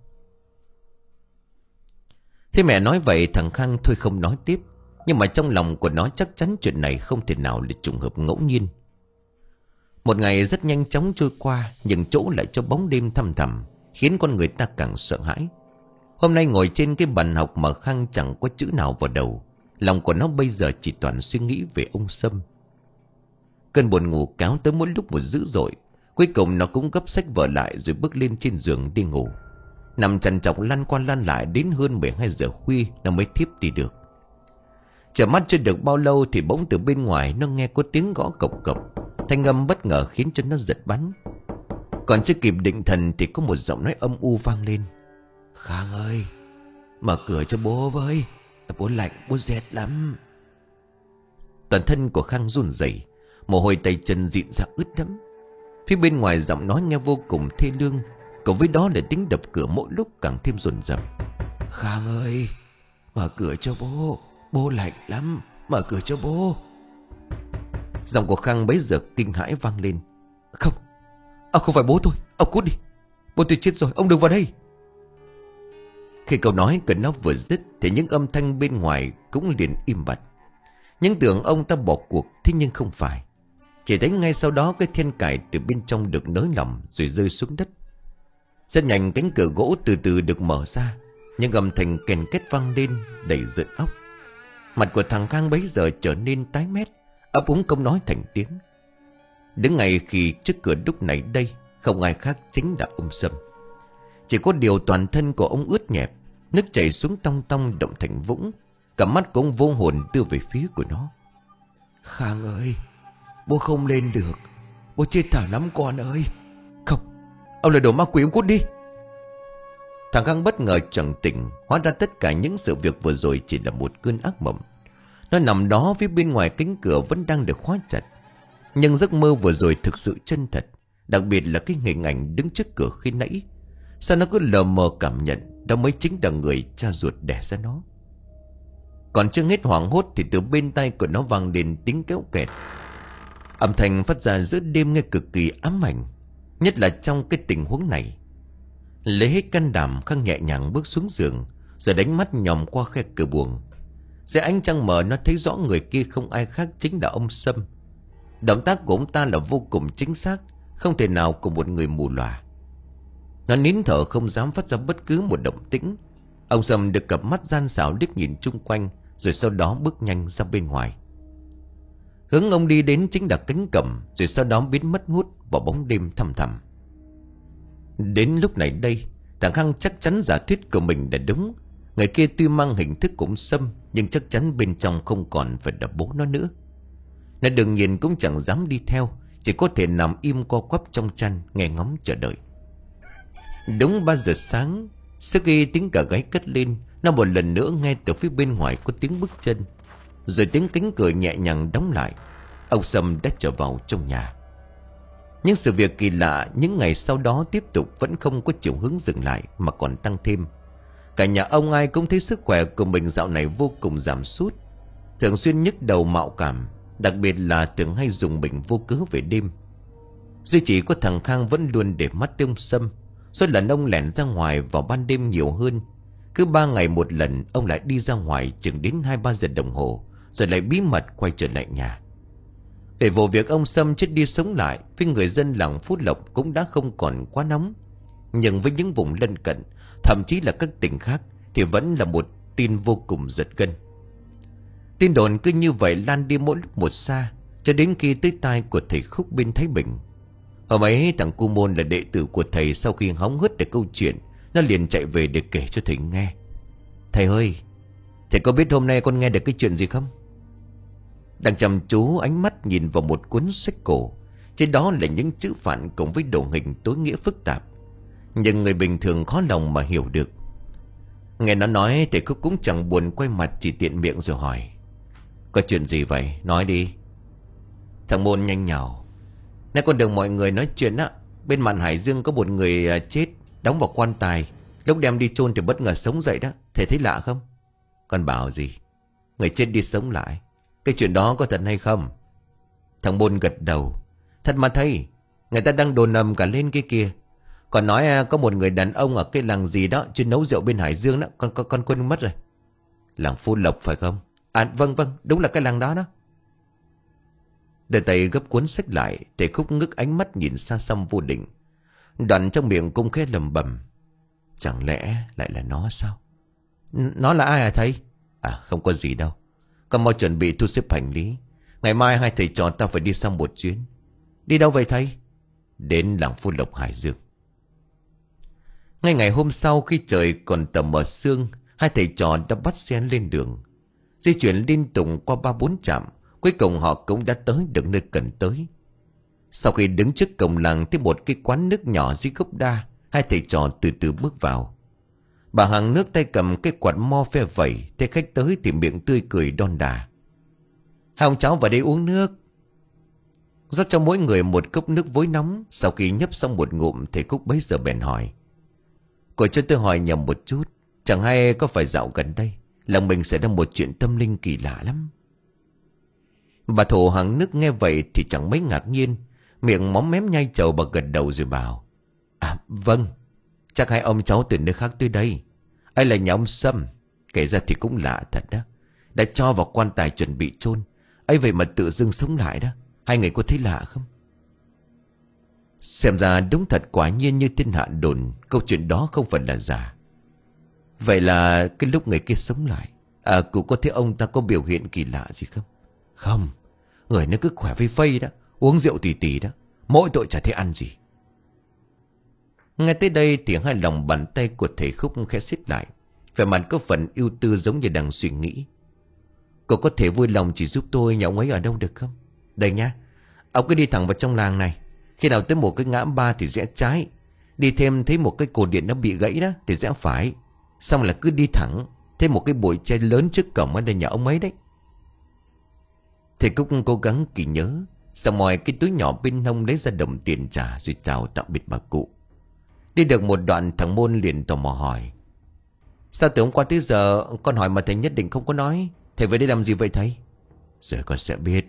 Thế mẹ nói vậy, thằng Khang thôi không nói tiếp. Nhưng mà trong lòng của nó chắc chắn chuyện này không thể nào là trùng hợp ngẫu nhiên. Một ngày rất nhanh chóng trôi qua, nhưng chỗ lại cho bóng đêm thăm thẳm, khiến con người ta càng sợ hãi. Hôm nay ngồi trên cái bàn học mà Khang chẳng có chữ nào vào đầu, Lòng của nó bây giờ chỉ toàn suy nghĩ về ông Sâm. Cơn buồn ngủ kéo tới mỗi lúc một dữ dội. Cuối cùng nó cũng gấp sách vở lại rồi bước lên trên giường đi ngủ. Nằm trằn trọc lăn qua lăn lại đến hơn mười hai giờ khuya nó mới thiếp đi được. Chợp mắt chưa được bao lâu thì bỗng từ bên ngoài nó nghe có tiếng gõ cộc cộc. Thanh âm bất ngờ khiến cho nó giật bắn. Còn chưa kịp định thần thì có một giọng nói âm u vang lên. Khang ơi, mở cửa cho bố với, bố lạnh, bố rét lắm. Toàn thân của Khang run rẩy, mồ hôi tay chân dịn ra ướt đẫm. Phía bên ngoài giọng nói nghe vô cùng thê lương, cộng với đó là tiếng đập cửa mỗi lúc càng thêm dồn dập. Khang ơi, mở cửa cho bố, bố lạnh lắm, mở cửa cho bố. Giọng của Khang bấy giờ kinh hãi vang lên. Không, ông không phải bố tôi, ông cút đi. Bố tôi chết rồi, ông đừng vào đây. Khi câu nói của nó vừa dứt thì những âm thanh bên ngoài cũng liền im bặt. Những tưởng ông ta bỏ cuộc, thế nhưng không phải. Chỉ thấy ngay sau đó cái then cài từ bên trong được nới lỏng rồi rơi xuống đất. Rất nhanh cánh cửa gỗ từ từ được mở ra. Những âm thanh kèn két vang lên đầy rợn óc. Mặt của thằng Khang bấy giờ trở nên tái mét, ấp úng không nói thành tiếng. Đứng ngay khi trước cửa lúc này đây không ai khác chính là ông Sâm. Chỉ có điều toàn thân của ông ướt nhẹp, nước chảy xuống tong tong động thành vũng. Cả mắt của ông vô hồn đưa về phía của nó. Khang ơi, bố không lên được, bố chết thảm lắm con ơi. Không, ông là đồ ma quỷ, ông cút đi. Thằng Khang bất ngờ choàng tỉnh. Hóa ra tất cả những sự việc vừa rồi chỉ là một cơn ác mộng. Nó nằm đó phía bên ngoài cánh cửa vẫn đang được khóa chặt. Nhưng giấc mơ vừa rồi thực sự chân thật. Đặc biệt là cái hình ảnh đứng trước cửa khi nãy. Sao nó cứ lờ mờ cảm nhận đó mới chính là người cha ruột đẻ ra nó. Còn chưa hết hoảng hốt thì từ bên tay của nó vang lên tiếng kéo kẹt. Âm thanh phát ra giữa đêm nghe cực kỳ ám ảnh, nhất là trong cái tình huống này. Lấy hết can đảm, Khang nhẹ nhàng bước xuống giường, rồi đánh mắt nhòm qua khe cửa buồng. Dưới ánh trăng mờ nó thấy rõ người kia không ai khác chính là ông Sâm. Động tác của ông ta là vô cùng chính xác, không thể nào của một người mù lòa. Nó nín thở không dám phát ra bất cứ một động tĩnh. Ông Sâm được cặp mắt gian xảo liếc nhìn chung quanh, rồi sau đó bước nhanh ra bên ngoài. Hướng ông đi đến chính là cánh cổng, rồi sau đó biến mất hút vào bóng đêm thăm thẳm. Đến lúc này đây, thằng Khang chắc chắn giả thuyết của mình là đúng. Người kia tuy mang hình thức cũng Sâm, nhưng chắc chắn bên trong không còn phải là bố nó nữa. Nó đương nhiên cũng chẳng dám đi theo, chỉ có thể nằm im co quắp trong chăn nghe ngóng chờ đợi. Đúng ba giờ sáng, sau khi tiếng cà gáy cất lên, nó một lần nữa nghe từ phía bên ngoài có tiếng bước chân, rồi tiếng cánh cửa nhẹ nhàng đóng lại. Ông Sâm đã trở vào trong nhà. Nhưng sự việc kỳ lạ những ngày sau đó tiếp tục vẫn không có chiều hướng dừng lại mà còn tăng thêm. Cả nhà ông ai cũng thấy sức khỏe của mình dạo này vô cùng giảm sút, thường xuyên nhức đầu mạo cảm, đặc biệt là thường hay dùng bệnh vô cớ về đêm. Duy chỉ có thằng Khang vẫn luôn để mắt tới ông Sâm. Số lần ông lẻn ra ngoài vào ban đêm nhiều hơn. Cứ ba ngày một lần ông lại đi ra ngoài chừng đến hai ba giờ đồng hồ, rồi lại bí mật quay trở lại nhà. Về vụ việc ông Sâm chết đi sống lại, với người dân làng Phú Lộc cũng đã không còn quá nóng. Nhưng với những vùng lân cận, thậm chí là các tỉnh khác, thì vẫn là một tin vô cùng giật gân. Tin đồn cứ như vậy lan đi mỗi lúc một xa, cho đến khi tới tai của thầy Khúc bên Thái Bình. Hôm ấy thằng Cu Môn là đệ tử của thầy, sau khi hóng hớt được câu chuyện, nó liền chạy về để kể cho thầy nghe. Thầy ơi, thầy có biết hôm nay con nghe được cái chuyện gì không? Đang chăm chú ánh mắt nhìn vào một cuốn sách cổ. Trên đó là những chữ phản cùng với đồ hình tối nghĩa phức tạp, nhưng người bình thường khó lòng mà hiểu được. Nghe nó nói, thầy Khúc cũng chẳng buồn quay mặt, chỉ tiện miệng rồi hỏi: có chuyện gì vậy? Nói đi. Thằng Môn nhanh nhào: Nãy con được mọi người nói chuyện á, bên mạn Hải Dương có một người chết đóng vào quan tài, lúc đem đi chôn thì bất ngờ sống dậy đó. Thầy thấy lạ không? Con bảo gì? Người chết đi sống lại? Cái chuyện đó có thật hay không? Thằng Môn gật đầu: thật mà thầy, người ta đang đồn nầm cả lên cái kia. Còn nói có một người đàn ông ở cái làng gì đó chuyên nấu rượu bên Hải Dương đó. Con con, con quên mất rồi. Làng Phú Lộc phải không? À vâng vâng, đúng là cái làng đó đó. Đời tay gấp cuốn sách lại, thầy Khúc ngước ánh mắt nhìn xa xăm vô định. Đoạn trong miệng cũng khẽ lầm bầm: chẳng lẽ lại là nó sao? N nó là ai à thầy? À không có gì đâu. Con mau chuẩn bị thu xếp hành lý. Ngày mai hai thầy trò ta phải đi sang một chuyến. Đi đâu vậy thầy? Đến làng Phú Lộc, Hải Dương. Ngay ngày hôm sau, khi trời còn tờ mờ sương, hai thầy trò đã bắt xe lên đường. Di chuyển liên tục qua ba bốn trạm, cuối cùng họ cũng đã tới được nơi cần tới. Sau khi đứng trước cổng làng thấy một cái quán nước nhỏ dưới gốc đa, hai thầy trò từ từ bước vào. Bà hàng nước tay cầm cái quạt mo phe vẩy, thấy khách tới thì miệng tươi cười đon đà. Hai ông cháu vào đây uống nước. Rót cho mỗi người một cốc nước vối nóng. Sau khi nhấp xong một ngụm, thầy Cúc bấy giờ bèn hỏi: Cô cho tôi hỏi nhầm một chút, chẳng hay có phải dạo gần đây lòng mình xảy ra một chuyện tâm linh kỳ lạ lắm? Bà thổ hàng nước nghe vậy thì chẳng mấy ngạc nhiên, miệng móm mém nhai trầu. Bà gật đầu rồi bảo: À vâng, chắc hai ông cháu từ nơi khác tới đây. Ấy là nhà ông Sâm. Kể ra thì cũng lạ thật đó, đã cho vào quan tài chuẩn bị chôn, ấy vậy mà tự dưng sống lại đó. Hai người có thấy lạ không? Xem ra đúng thật, quả nhiên như thiên hạ đồn, câu chuyện đó không phải là giả. Vậy là cái lúc người kia sống lại, À cụ có thấy ông ta có biểu hiện kỳ lạ gì không? Không, người nó cứ khỏe phây phây đó, uống rượu tì tì đó, mỗi tội chả thấy ăn gì. Nghe tới đây thì hai lòng bàn tay của thầy Khúc khẽ siết lại, vẻ mặt có phần ưu tư giống như đang suy nghĩ. Cô có thể vui lòng chỉ giúp tôi nhà ông ấy ở đâu được không? Đây nhá, ông cứ đi thẳng vào trong làng này. Khi nào tới một cái ngã ba thì rẽ trái. Đi thêm thấy một cái cột điện nó bị gãy đó thì rẽ phải. Xong là cứ đi thẳng, thấy một cái bụi tre lớn trước cổng ở đây nhà ông ấy đấy. Thầy Cúc cố gắng kỹ nhớ, xong mọi cái túi nhỏ bên hông lấy ra đồng tiền trả rồi chào tạm biệt bà cụ. Đi được một đoạn, thằng Môn liền tò mò hỏi: Sao từ hôm qua tới giờ con hỏi mà thầy nhất định không có nói? Thầy về đây làm gì vậy thầy? Rồi con sẽ biết.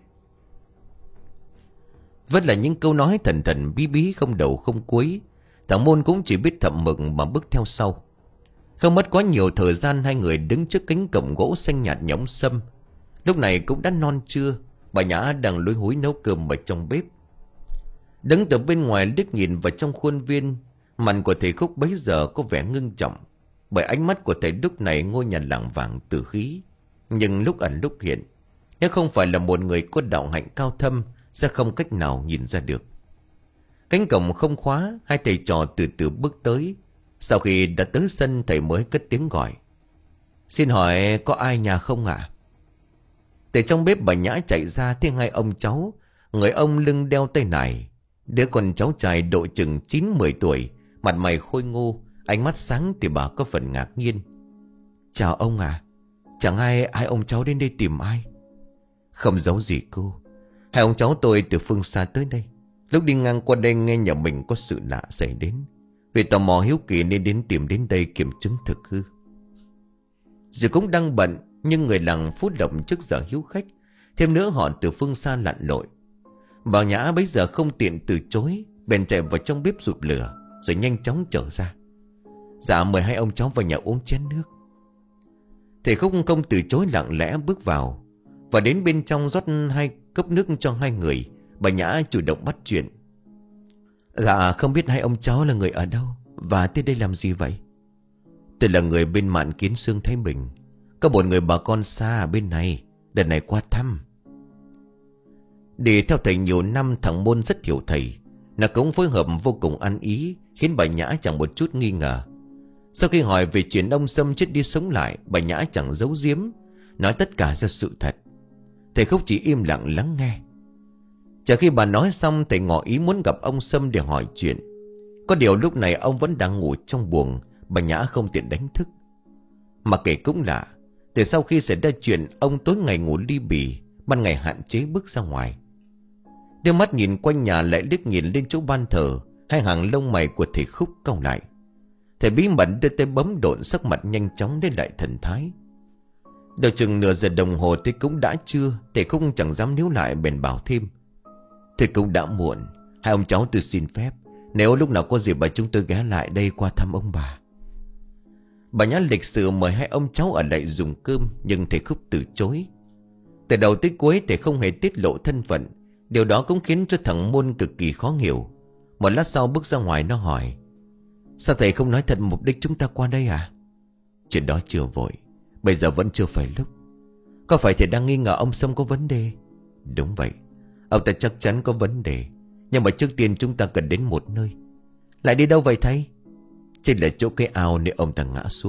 Vẫn là những câu nói thần thần bí bí không đầu không cuối. Thằng Môn cũng chỉ biết thầm mừng mà bước theo sau. Không mất quá nhiều thời gian, hai người đứng trước cánh cổng gỗ xanh nhạt nhõng Sâm. Lúc này cũng đã non trưa. Bà Nhã đang lúi húi nấu cơm ở trong bếp. Đứng từ bên ngoài liếc nhìn vào trong khuôn viên, mặt của thầy Khúc bấy giờ có vẻ ngưng trọng, bởi ánh mắt của thầy lúc này ngôi nhà lảng vảng tử khí, nhưng lúc ẩn lúc hiện. Nếu không phải là một người có đạo hạnh cao thâm, sẽ không cách nào nhìn ra được. Cánh cổng không khóa, hai thầy trò từ từ bước tới. Sau khi đã tới sân, thầy mới cất tiếng gọi: Xin hỏi có ai nhà không ạ? À? Từ trong bếp bà Nhã chạy ra thấy hai ông cháu. Người ông lưng đeo tay nải, đứa con cháu trai độ chừng chín mười tuổi, mặt mày khôi ngô, ánh mắt sáng thì bà có phần ngạc nhiên. Chào ông à, chẳng ai hai ông cháu đến đây tìm ai? Không giấu gì cô, hai ông cháu tôi từ phương xa tới đây. Lúc đi ngang qua đây nghe nhà mình có sự lạ xảy đến, vì tò mò hiếu kỳ nên đến tìm đến đây kiểm chứng thực hư. Dù cũng đang bận, nhưng người làng Phú Lộc trước giờ hiếu khách, thêm nữa họ từ phương xa lặn lội. Bà Nhã bấy giờ không tiện từ chối, bèn chạy vào trong bếp sụp lửa, rồi nhanh chóng trở ra. Dạ mời hai ông cháu vào nhà uống chén nước. Thầy Khúc không từ chối, lặng lẽ bước vào, và đến bên trong rót hai cốc nước cho hai người. Bà Nhã chủ động bắt chuyện: Dạ không biết hai ông cháu là người ở đâu, và tới đây làm gì vậy? Tôi là người bên Mạn Kiến Xương Thái Bình. Có một người bà con xa ở bên này, đợt này qua thăm. Đi theo thầy nhiều năm, thằng Môn rất hiểu thầy. Nó cũng phối hợp vô cùng ăn ý, khiến bà Nhã chẳng một chút nghi ngờ. Sau khi hỏi về chuyện ông Sâm chết đi sống lại, bà Nhã chẳng giấu giếm, nói tất cả ra sự thật. Thầy Khúc chỉ im lặng lắng nghe. Chờ khi bà nói xong, thầy ngỏ ý muốn gặp ông Sâm để hỏi chuyện. Có điều lúc này ông vẫn đang ngủ trong buồng, bà Nhã không tiện đánh thức. Mà kể cũng lạ, từ sau khi xảy ra chuyện, ông tối ngày ngủ ly bì, ban ngày hạn chế bước ra ngoài. Đưa mắt nhìn quanh nhà, lại liếc nhìn lên chỗ ban thờ. Hai hàng lông mày của thầy Khúc cau lại. Thầy bí mật đưa tay bấm độn, sắc mặt nhanh chóng đến lại thần thái. Đầu chừng nửa giờ đồng hồ thì cũng đã trưa. Thầy Khúc chẳng dám níu lại, bèn bảo thêm: Thầy cũng đã muộn, hai ông cháu tôi xin phép, nếu lúc nào có dịp bà chúng tôi ghé lại đây qua thăm ông bà. Bà Nhã lịch sự mời hai ông cháu ở lại dùng cơm, nhưng thầy Khúc từ chối. Từ đầu tới cuối thầy không hề tiết lộ thân phận. Điều đó cũng khiến cho thằng Môn cực kỳ khó hiểu. Một lát sau bước ra ngoài, nó hỏi: Sao thầy không nói thật mục đích chúng ta qua đây à? Chuyện đó chưa vội, bây giờ vẫn chưa phải lúc. Có phải thầy đang nghi ngờ ông Sâm có vấn đề? Đúng vậy, ông ta chắc chắn có vấn đề. Nhưng mà trước tiên chúng ta cần đến một nơi. Lại đi đâu vậy thầy? Chính là chỗ cái ao nơi ông ta ngã xuống.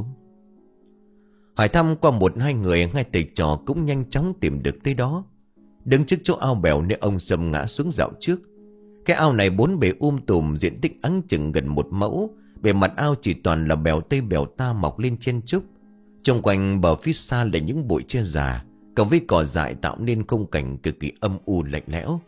Hỏi thăm qua một hai người, hai thầy trò cũng nhanh chóng tìm được tới đó. Đứng trước chỗ ao bèo nơi ông Sâm ngã xuống dạo trước. Cái ao này bốn bề um tùm, diện tích áng chừng gần một mẫu. Bề mặt ao chỉ toàn là bèo tây bèo ta mọc lên chen chúc. Xung quanh bờ phía xa là những bụi tre già, cộng với cỏ dại tạo nên khung cảnh cực kỳ âm u lạnh lẽo.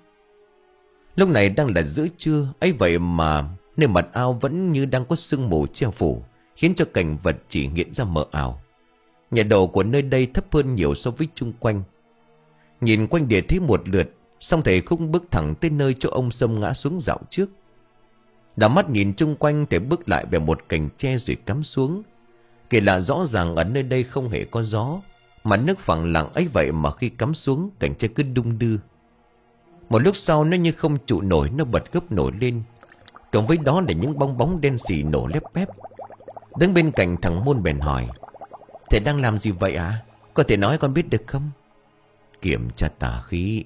Lúc này đang là giữa trưa, ấy vậy mà nơi mặt ao vẫn như đang có sương mù che phủ, khiến cho cảnh vật chỉ hiện ra mờ ảo. Nhiệt độ của nơi đây thấp hơn nhiều so với chung quanh. Nhìn quanh địa thế một lượt, xong thầy Khúc bước thẳng tới nơi chỗ ông Sâm ngã xuống dạo trước. Đảo mắt nhìn chung quanh, thầy bước lại về một cành tre rồi cắm xuống. Kỳ lạ rõ ràng ở nơi đây không hề có gió, mà nước phẳng lặng ấy vậy mà khi cắm xuống, cành tre cứ đung đưa. Một lúc sau nó như không trụ nổi, nó bật gấp nổi lên. Cộng với đó là những bong bóng đen xì nổ lép bép. Đứng bên cạnh thằng Môn bèn hỏi: thầy đang làm gì vậy à? Có thể nói con biết được không? Kiểm tra tà khí.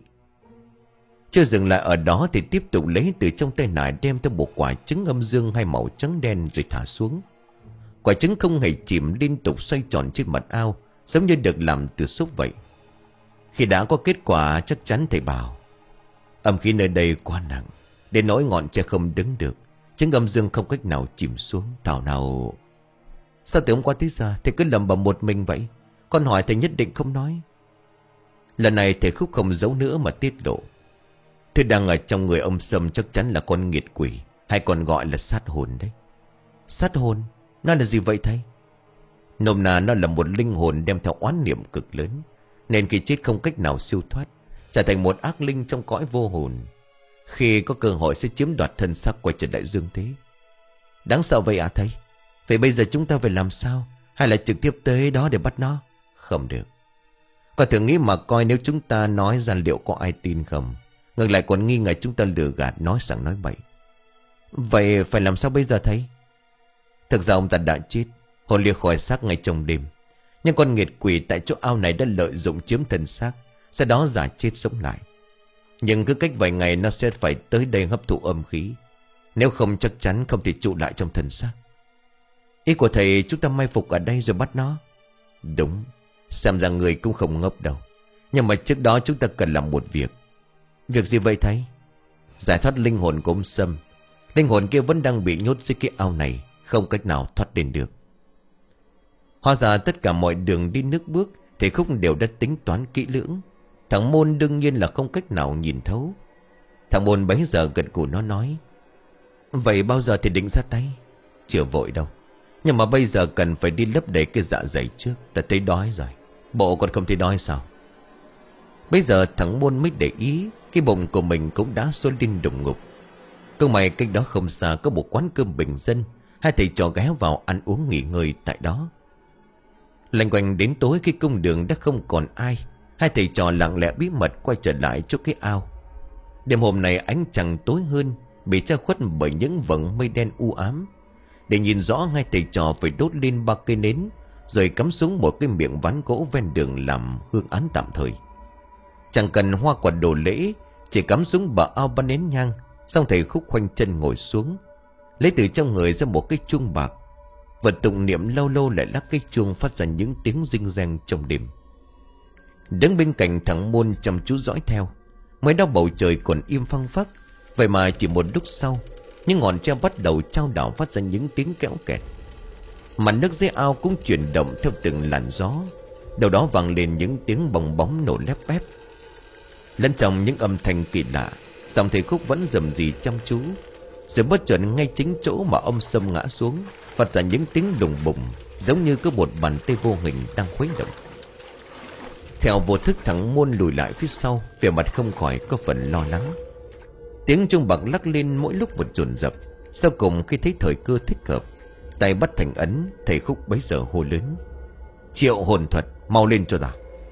Chưa dừng lại ở đó thì tiếp tục lấy từ trong tay nải đem theo một quả trứng âm dương hai màu trắng đen rồi thả xuống. Quả trứng không hề chìm, liên tục xoay tròn trên mặt ao, giống như được làm từ xúc vậy. Khi đã có kết quả chắc chắn thầy bảo: âm khí nơi đây quá nặng, đến nỗi ngọn tre không đứng được, trứng âm dương không cách nào chìm xuống. Thảo nào... Sao từ hôm qua tới giờ thầy cứ lầm bầm một mình vậy? Con hỏi thầy nhất định không nói. Lần này thầy Khúc không giấu nữa mà tiết lộ: thứ đang ở trong người ông Sâm chắc chắn là con nghiệt quỷ, hay còn gọi là sát hồn đấy. Sát hồn? Nó là gì vậy thầy? Nôm na nó là một linh hồn đem theo oán niệm cực lớn, nên khi chết không cách nào siêu thoát, trở thành một ác linh trong cõi vô hồn. Khi có cơ hội sẽ chiếm đoạt thân xác quay trở lại dương thế. Đáng sợ vậy à thầy? Vậy bây giờ chúng ta phải làm sao? Hay là trực tiếp tới đó để bắt nó? Không được. Con thử nghĩ mà coi, nếu chúng ta nói ra liệu có ai tin không? Ngược lại còn nghi ngờ chúng ta lừa gạt, nói sẵn nói bậy. Vậy phải làm sao bây giờ thầy? Thực ra ông ta đã chết, hồn lìa khỏi xác ngay trong đêm. Nhưng con nghiệt quỷ tại chỗ ao này đã lợi dụng chiếm thân xác, sau đó giả chết sống lại. Nhưng cứ cách vài ngày nó sẽ phải tới đây hấp thụ âm khí. Nếu không chắc chắn không thể trụ lại trong thân xác. Ý của thầy chúng ta mai phục ở đây rồi bắt nó? Đúng. Xem ra người cũng không ngốc đâu. Nhưng mà trước đó chúng ta cần làm một việc. Việc gì vậy thầy? Giải thoát linh hồn của ông Sâm. Linh hồn kia vẫn đang bị nhốt dưới cái ao này, không cách nào thoát đến được. Hóa ra tất cả mọi đường đi nước bước thầy Khúc đều đã tính toán kỹ lưỡng. Thằng Môn đương nhiên là không cách nào nhìn thấu. Thằng Môn bấy giờ gật gù nó nói: vậy bao giờ thì định ra tay? Chưa vội đâu, nhưng mà bây giờ cần phải đi lấp đầy cái dạ dày trước. Ta thấy đói rồi. Bộ còn không thấy đói sao? Bây giờ thằng Môn mới để ý cái bụng của mình cũng đã sôi lên đùng ngục. Công may cách đó không xa có một quán cơm bình dân. Hai thầy trò ghé vào ăn uống nghỉ ngơi tại đó. Lanh quanh đến tối khi cung đường đã không còn ai, hai thầy trò lặng lẽ bí mật quay trở lại chỗ cái ao. Đêm hôm nay ánh trăng tối hơn, bị che khuất bởi những vầng mây đen u ám. Để nhìn rõ, hai thầy trò phải đốt lên ba cây nến, rồi cắm xuống một cái miệng ván gỗ ven đường làm hương án tạm thời. Chẳng cần hoa quả đồ lễ, chỉ cắm xuống bờ ao ba nén nhang. Xong thầy Khúc khoanh chân ngồi xuống, lấy từ trong người ra một cái chuông bạc. Vật tụng niệm lâu lâu lại lắc cái chuông, phát ra những tiếng rinh reng trong đêm. Đứng bên cạnh thằng Môn chăm chú dõi theo. Mới đó bầu trời còn im phăng phắc. Vậy mà chỉ một lúc sau, những ngọn tre bắt đầu chao đảo phát ra những tiếng kéo kẹt. Mặt nước dưới ao cũng chuyển động theo từng làn gió. Đầu đó vang lên những tiếng bong bóng nổ lép bép. Lẫn trong những âm thanh kỳ lạ, giọng thầy Khúc vẫn rầm rì chăm chú. Rồi bất chợt ngay chính chỗ mà ông Sâm ngã xuống, phát ra những tiếng đùng bùng, giống như có một bàn tay vô hình đang khuấy động. Theo vô thức thằng Môn lùi lại phía sau, vẻ mặt không khỏi có phần lo lắng. Tiếng chuông bạc lắc lên mỗi lúc một dồn dập. Sau cùng khi thấy thời cơ thích hợp, tay bắt thành ấn, thầy Khúc bấy giờ hô lớn: triệu hồn thuật, mau lên cho ta.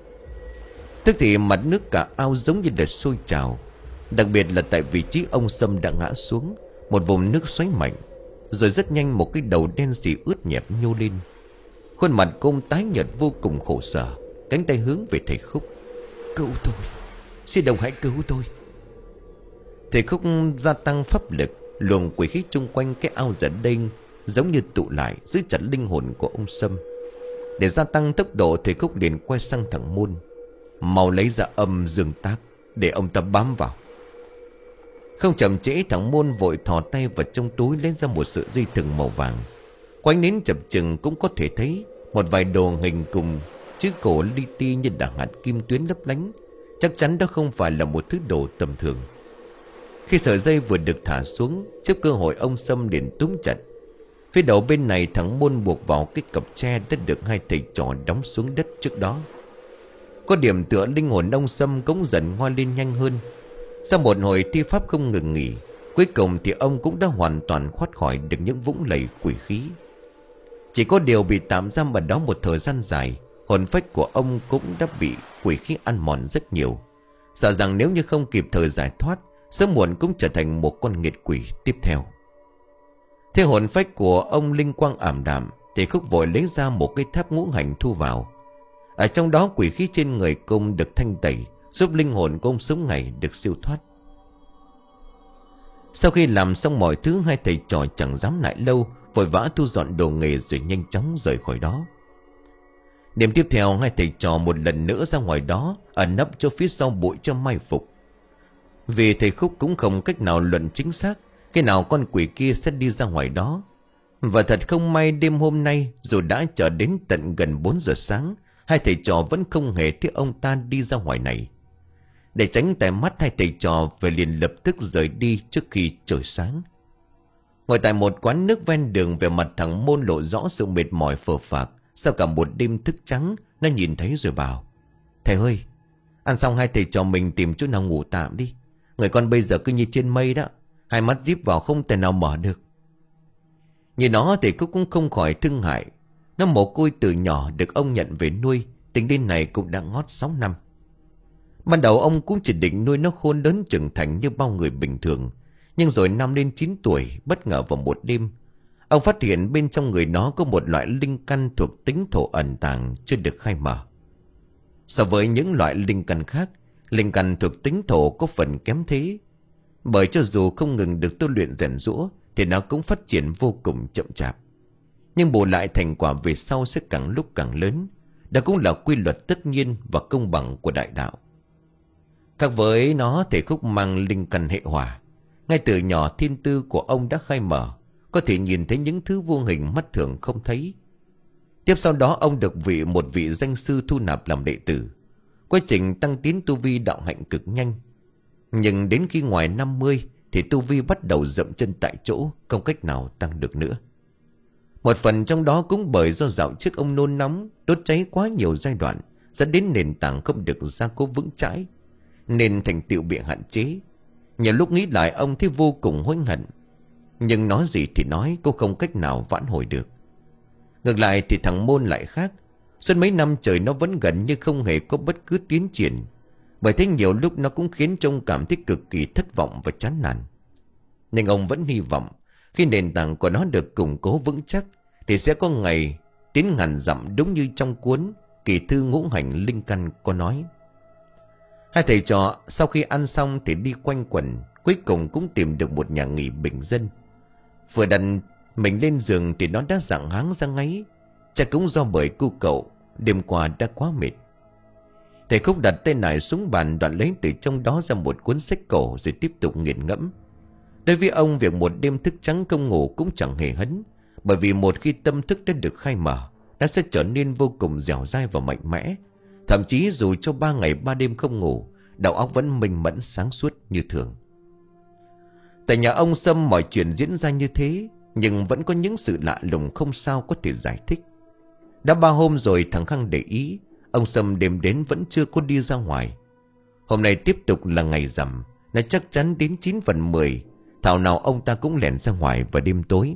Tức thì mặt nước cả ao giống như là sôi trào. Đặc biệt là tại vị trí ông Sâm đã ngã xuống, một vùng nước xoáy mạnh. Rồi rất nhanh một cái đầu đen xì ướt nhẹp nhô lên. Khuôn mặt cô tái nhợt vô cùng khổ sở, cánh tay hướng về thầy Khúc. Cứu tôi, xin đồng hãy cứu tôi. Thầy Khúc gia tăng pháp lực, luồng quỷ khí chung quanh cái ao giờ đây giống như tụ lại, giữ chặt linh hồn của ông Sâm. Để gia tăng tốc độ, thầy Khúc liền quay sang thằng Môn. Mau lấy ra âm dương tác để ông ta bám vào. Không chậm trễ, thằng Môn vội thò tay vào trong túi lấy ra một sợi dây thừng màu vàng. Quánh nến chập chừng cũng có thể thấy một vài đồ hình cùng chữ cổ li ti như là hạt kim tuyến lấp lánh. Chắc chắn đó không phải là một thứ đồ tầm thường. Khi sợi dây vừa được thả xuống, trước cơ hội ông Sâm liền túm chặt. Phía đầu bên này thằng Môn buộc vào cái cặp tre đã được hai thầy trò đóng xuống đất trước đó. Có điểm tựa, linh hồn ông Sâm cũng dần ngoa lên nhanh hơn. Sau một hồi thi pháp không ngừng nghỉ, cuối cùng thì ông cũng đã hoàn toàn thoát khỏi được những vũng lầy quỷ khí. Chỉ có điều bị tạm giam ở đó một thời gian dài, hồn phách của ông cũng đã bị quỷ khí ăn mòn rất nhiều. Sợ rằng nếu như không kịp thời giải thoát, sớm muộn cũng trở thành một con nghiệt quỷ tiếp theo. Thế hồn phách của ông linh quang ảm đạm, thì Khúc vội lấy ra một cái tháp ngũ hành thu vào. Ở trong đó quỷ khí trên người công được thanh tẩy, giúp linh hồn của ông sống ngày được siêu thoát. Sau khi làm xong mọi thứ, hai thầy trò chẳng dám lại lâu, vội vã thu dọn đồ nghề rồi nhanh chóng rời khỏi đó. Đêm tiếp theo, hai thầy trò một lần nữa ra ngoài đó, ẩn nấp cho phía sau bụi cho mai phục. Vì thầy Khúc cũng không cách nào luận chính xác khi nào con quỷ kia sẽ đi ra ngoài đó. Và thật không may, đêm hôm nay dù đã chờ đến tận gần bốn giờ sáng, hai thầy trò vẫn không hề thấy ông ta đi ra ngoài này. Để tránh tai mắt, hai thầy trò về liền lập tức rời đi trước khi trời sáng. Ngồi tại một quán nước ven đường, về mặt thằng Môn lộ rõ sự mệt mỏi phờ phạc. Sau cả một đêm thức trắng, nó nhìn thấy rồi bảo: Thầy ơi, ăn xong hai thầy trò mình tìm chỗ nào ngủ tạm đi. Người con bây giờ cứ như trên mây đó, hai mắt díp vào không thể nào mở được. Nhìn nó thì Cúc cũng không khỏi thương hại. Nó mồ côi từ nhỏ được ông nhận về nuôi, tính đến này cũng đã ngót sáu năm. Ban đầu ông cũng chỉ định nuôi nó khôn lớn trưởng thành như bao người bình thường. Nhưng rồi năm lên chín tuổi, bất ngờ vào một đêm, ông phát hiện bên trong người nó có một loại linh căn thuộc tính thổ ẩn tàng chưa được khai mở. So với những loại linh căn khác, linh căn thuộc tính thổ có phần kém thế. Bởi cho dù không ngừng được tu luyện rèn giũa thì nó cũng phát triển vô cùng chậm chạp. Nhưng bù lại thành quả về sau sẽ càng lúc càng lớn. Đó cũng là quy luật tất nhiên và công bằng của đại đạo. Khác với nó thì Khúc mang linh căn hệ hỏa. Ngay từ nhỏ thiên tư của ông đã khai mở, có thể nhìn thấy những thứ vô hình mắt thường không thấy. Tiếp sau đó ông được vị một vị danh sư thu nạp làm đệ tử. Quá trình tăng tiến tu vi đạo hạnh cực nhanh. Nhưng đến khi ngoài năm mươi thì tu vi bắt đầu dậm chân tại chỗ, không cách nào tăng được nữa. Một phần trong đó cũng bởi do dạo trước ông nôn nóng, đốt cháy quá nhiều giai đoạn, dẫn đến nền tảng không được gia cố vững chãi, nên thành tựu bị hạn chế. Nhiều lúc nghĩ lại ông thấy vô cùng hối hận. Nhưng nói gì thì nói, cô không cách nào vãn hồi được. Ngược lại thì thằng Môn lại khác. Suốt mấy năm trời nó vẫn gần như không hề có bất cứ tiến triển. Bởi thế nhiều lúc nó cũng khiến trông cảm thấy cực kỳ thất vọng và chán nản. Nhưng ông vẫn hy vọng khi nền tảng của nó được củng cố vững chắc thì sẽ có ngày tiến ngàn dặm, đúng như trong cuốn Kỳ thư ngũ hành linh căn có nói. Hai thầy trò sau khi ăn xong thì đi quanh quẩn, cuối cùng cũng tìm được một nhà nghỉ bình dân. Vừa đặt mình lên giường thì nó đã rạng háng ra ngáy. Chắc cũng do bởi cu cậu đêm qua đã quá mệt. Thầy Khúc đặt tay nải xuống bàn, đoạn lấy từ trong đó ra một cuốn sách cổ rồi tiếp tục nghiền ngẫm. Đối với ông, việc một đêm thức trắng không ngủ cũng chẳng hề hấn. Bởi vì một khi tâm thức đã được khai mở, nó sẽ trở nên vô cùng dẻo dai và mạnh mẽ. Thậm chí dù cho ba ngày ba đêm không ngủ, đầu óc vẫn minh mẫn sáng suốt như thường. Tại nhà ông Sâm mọi chuyện diễn ra như thế, nhưng vẫn có những sự lạ lùng không sao có thể giải thích. Đã ba hôm rồi thằng Khang để ý, ông Sâm đêm đến vẫn chưa có đi ra ngoài. Hôm nay tiếp tục là ngày rằm, nó chắc chắn đến chín phần mười, thảo nào ông ta cũng lẻn ra ngoài vào đêm tối.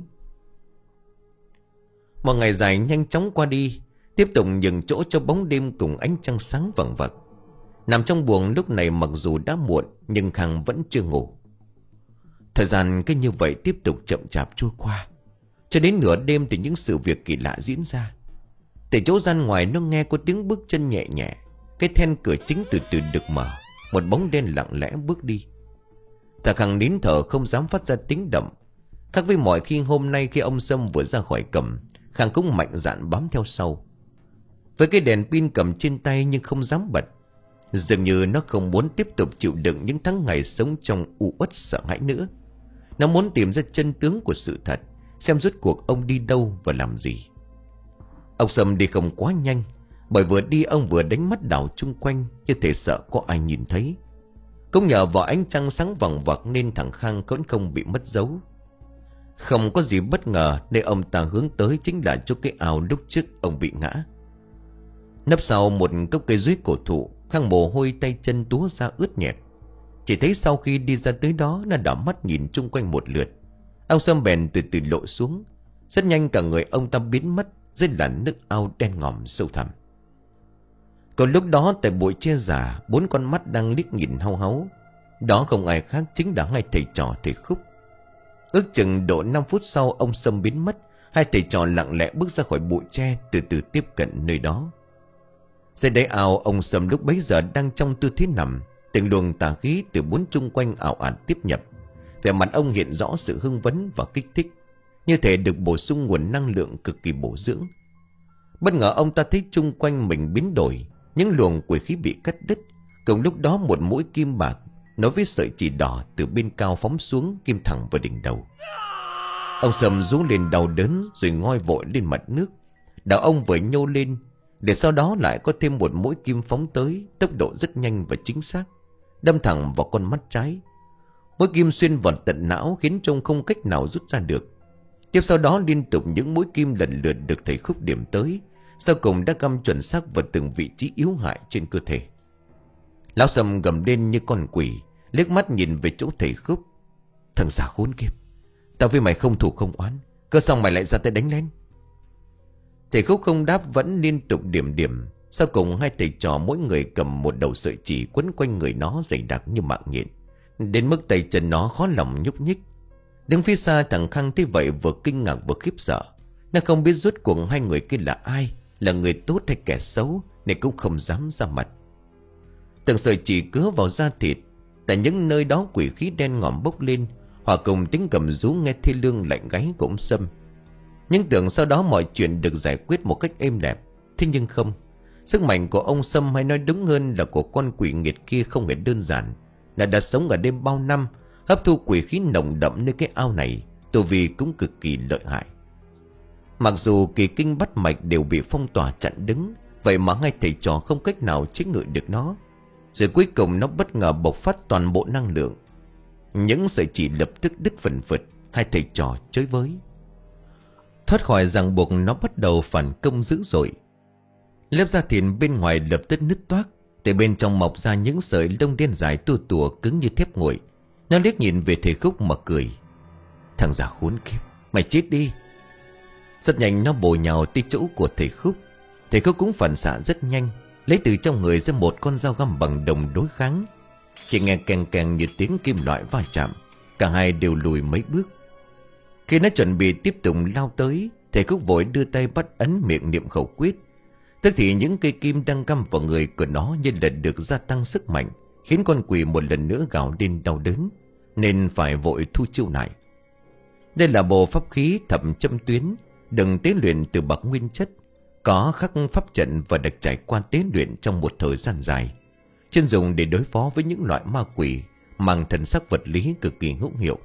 Một ngày dài nhanh chóng qua đi, tiếp tục nhường chỗ cho bóng đêm cùng ánh trăng sáng vằng vặc. Nằm trong buồng lúc này mặc dù đã muộn, nhưng Khang vẫn chưa ngủ. Thời gian cứ như vậy tiếp tục chậm chạp trôi qua. Cho đến nửa đêm thì những sự việc kỳ lạ diễn ra. Từ chỗ gian ngoài nó nghe có tiếng bước chân nhẹ nhẹ. Cái then cửa chính từ từ được mở. Một bóng đen lặng lẽ bước đi. Thằng Khang nín thở không dám phát ra tiếng động. Khác với mọi khi, hôm nay khi ông Sâm vừa ra khỏi cầm, Khang cũng mạnh dạn bám theo sau. Với cái đèn pin cầm trên tay nhưng không dám bật. Dường như nó không muốn tiếp tục chịu đựng những tháng ngày sống trong u uất sợ hãi nữa. Nó muốn tìm ra chân tướng của sự thật, xem rốt cuộc ông đi đâu và làm gì. Ông Sâm đi không quá nhanh, bởi vừa đi ông vừa đánh mắt đảo chung quanh, như thể sợ có ai nhìn thấy. Cũng nhờ vào ánh trăng sáng vằng vặc nên thằng Khang vẫn không bị mất dấu. Không có gì bất ngờ, nơi ông ta hướng tới chính là chỗ cái ao lúc trước ông bị ngã. Nấp sau một gốc cây dưới cổ thụ, Khang mồ hôi tay chân túa ra ướt nhẹp. Chỉ thấy sau khi đi ra tới đó, nó đảo mắt nhìn chung quanh một lượt. Ông Sâm bèn từ từ lộ xuống. Rất nhanh cả người ông ta biến mất dưới làn nước ao đen ngòm sâu thẳm. Còn lúc đó tại bụi tre già, bốn con mắt đang liếc nhìn hau háu. Đó không ai khác chính là hai thầy trò thầy Khúc. Ước chừng độ năm phút sau ông Sâm biến mất. Hai thầy trò lặng lẽ bước ra khỏi bụi tre, từ từ tiếp cận nơi đó. Dưới đáy ao, ông Sâm lúc bấy giờ đang trong tư thế nằm. Từng luồng tà khí từ bốn chung quanh ảo ạt tiếp nhập. Vẻ mặt ông hiện rõ sự hưng phấn và kích thích, như thể được bổ sung nguồn năng lượng cực kỳ bổ dưỡng. Bất ngờ ông ta thấy chung quanh mình biến đổi. Những luồng quỷ khí bị cắt đứt. Cùng lúc đó một mũi kim bạc nối với sợi chỉ đỏ từ bên cao phóng xuống, kim thẳng vào đỉnh đầu. Ông Sâm rú lên đau đớn rồi ngoi vội lên mặt nước. Đầu ông vừa nhô lên, để sau đó lại có thêm một mũi kim phóng tới, tốc độ rất nhanh và chính xác, đâm thẳng vào con mắt trái. Mũi kim xuyên vào tận não khiến trông không cách nào rút ra được. Tiếp sau đó liên tục những mũi kim lần lượt được thầy Khúc điểm tới, sau cùng đã găm chuẩn xác vào từng vị trí yếu hại trên cơ thể. Lão Sâm gầm lên như con quỷ, liếc mắt nhìn về chỗ thầy Khúc. Thằng già khốn kiếp, tao với mày không thù không oán, cơ xong mày lại ra tay đánh lên. Thầy Khúc không đáp, vẫn liên tục điểm điểm. Sau cùng hai thầy trò mỗi người cầm một đầu sợi chỉ quấn quanh người nó dày đặc như mạng nhện, đến mức tay chân nó khó lòng nhúc nhích. Đứng phía xa, thằng Khang thấy vậy vừa kinh ngạc vừa khiếp sợ. Nó không biết rốt cuộc hai người kia là ai, là người tốt hay kẻ xấu, nên cũng không dám ra mặt. Từng sợi chỉ cứa vào da thịt. Tại những nơi đó quỷ khí đen ngòm bốc lên, hòa cùng tiếng gầm rú nghe thê lương lạnh gáy của ông Sâm. Nhưng tưởng sau đó mọi chuyện được giải quyết một cách êm đẹp. Thế nhưng không. Sức mạnh của ông Sâm, hay nói đúng hơn là của con quỷ nghiệt kia, không hề đơn giản. Là đã sống ở đây bao năm, hấp thu quỷ khí nồng đậm nơi cái ao này, tu vi cũng cực kỳ lợi hại. Mặc dù kỳ kinh bắt mạch đều bị phong tỏa chặn đứng, vậy mà hai thầy trò không cách nào chế ngự được nó. Rồi cuối cùng nó bất ngờ bộc phát toàn bộ năng lượng. Những sợi chỉ lập tức đứt phần phật. Hai thầy trò chơi với. Thoát khỏi ràng buộc, nó bắt đầu phản công dữ dội. Lớp da thịt bên ngoài lập tức nứt toác. Từ bên trong mọc ra những sợi lông đen dài tua tủa cứng như thép nguội. Nó liếc nhìn về thầy Khúc mà cười. Thằng già khốn kiếp, mày chết đi. Rất nhanh nó bổ nhào tới chỗ của thầy Khúc. Thầy Khúc cũng phản xạ rất nhanh, lấy từ trong người ra một con dao găm bằng đồng đối kháng. Chỉ nghe keng keng như tiếng kim loại va chạm. Cả hai đều lùi mấy bước. Khi nó chuẩn bị tiếp tục lao tới, thầy Khúc vội đưa tay bắt ấn miệng niệm khẩu quyết. Tức thì những cây kim đang găm vào người của nó như lần được gia tăng sức mạnh, khiến con quỷ một lần nữa gào lên đau đớn, nên phải vội thu chiêu lại. Đây là bộ pháp khí thập châm tuyến, đừng tế luyện từ bậc nguyên chất, có khắc pháp trận và được trải qua tế luyện trong một thời gian dài, chuyên dùng để đối phó với những loại ma quỷ mang thần sắc vật lý cực kỳ hữu hiệu.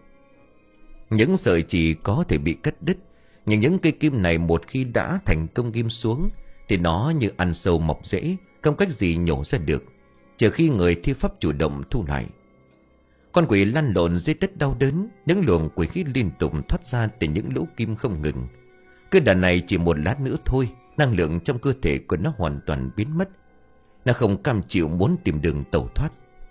Những sợi chỉ có thể bị cắt đứt, nhưng những cây kim này một khi đã thành công ghim xuống thì nó như ăn sâu mọc rễ, không cách gì nhổ ra được, trừ khi người thi pháp chủ động thu lại. Con quỷ lăn lộn dưới đất đau đớn, những luồng quỷ khí liên tục thoát ra từ những lỗ kim không ngừng. Cứ đàn này chỉ một lát nữa thôi, năng lượng trong cơ thể của nó hoàn toàn biến mất. Nó không cam chịu, muốn tìm đường tẩu thoát.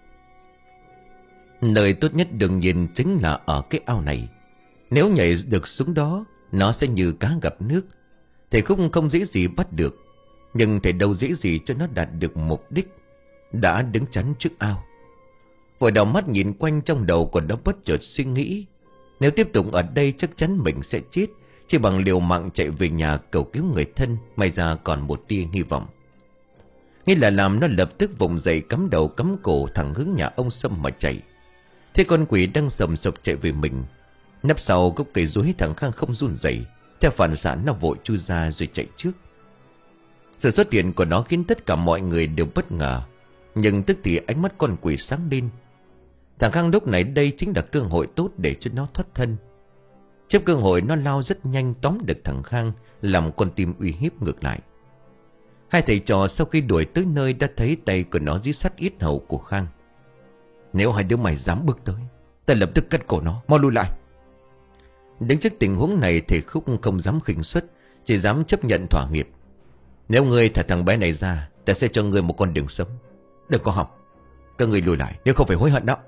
Nơi tốt nhất đương nhiên chính là ở cái ao này. Nếu nhảy được xuống đó, nó sẽ như cá gặp nước. Thầy Khúc không dễ gì bắt được, nhưng thầy đâu dễ gì cho nó đạt được mục đích. Đã đứng chắn trước ao, vội đảo mắt nhìn quanh, trong đầu còn nó bất chợt suy nghĩ. Nếu tiếp tục ở đây chắc chắn mình sẽ chết, Chỉ bằng liều mạng chạy về nhà cầu cứu người thân, may ra còn một tia hy vọng. Nghĩ là làm, nó lập tức vùng dậy cắm đầu cắm cổ thẳng hướng nhà ông Sâm mà chạy. Thế con quỷ đang sầm sập chạy về mình. Nấp sau gốc cây rối, thằng Khang không run rẩy, theo phản xạ nó vội chui ra rồi chạy trước. Sự xuất hiện của nó khiến tất cả mọi người đều bất ngờ. Nhưng tức thì ánh mắt con quỷ sáng lên. Thằng Khang lúc này đây chính là cơ hội tốt để cho nó thoát thân. Trước cơ hội nó lao rất nhanh tóm được thằng Khang, làm con tim uy hiếp ngược lại. Hai thầy trò sau khi đuổi tới nơi đã thấy tay của nó dí sát yết hầu của Khang. Nếu hai đứa mày dám bước tới, ta lập tức cắt cổ nó, mau lui lại. Đứng trước tình huống này, thầy Khúc không dám khinh suất, chỉ dám chấp nhận thỏa hiệp. Nếu ngươi thả thằng bé này ra, ta sẽ cho ngươi một con đường sống. Đừng có học, các ngươi lùi lại, nếu không phải hối hận đó.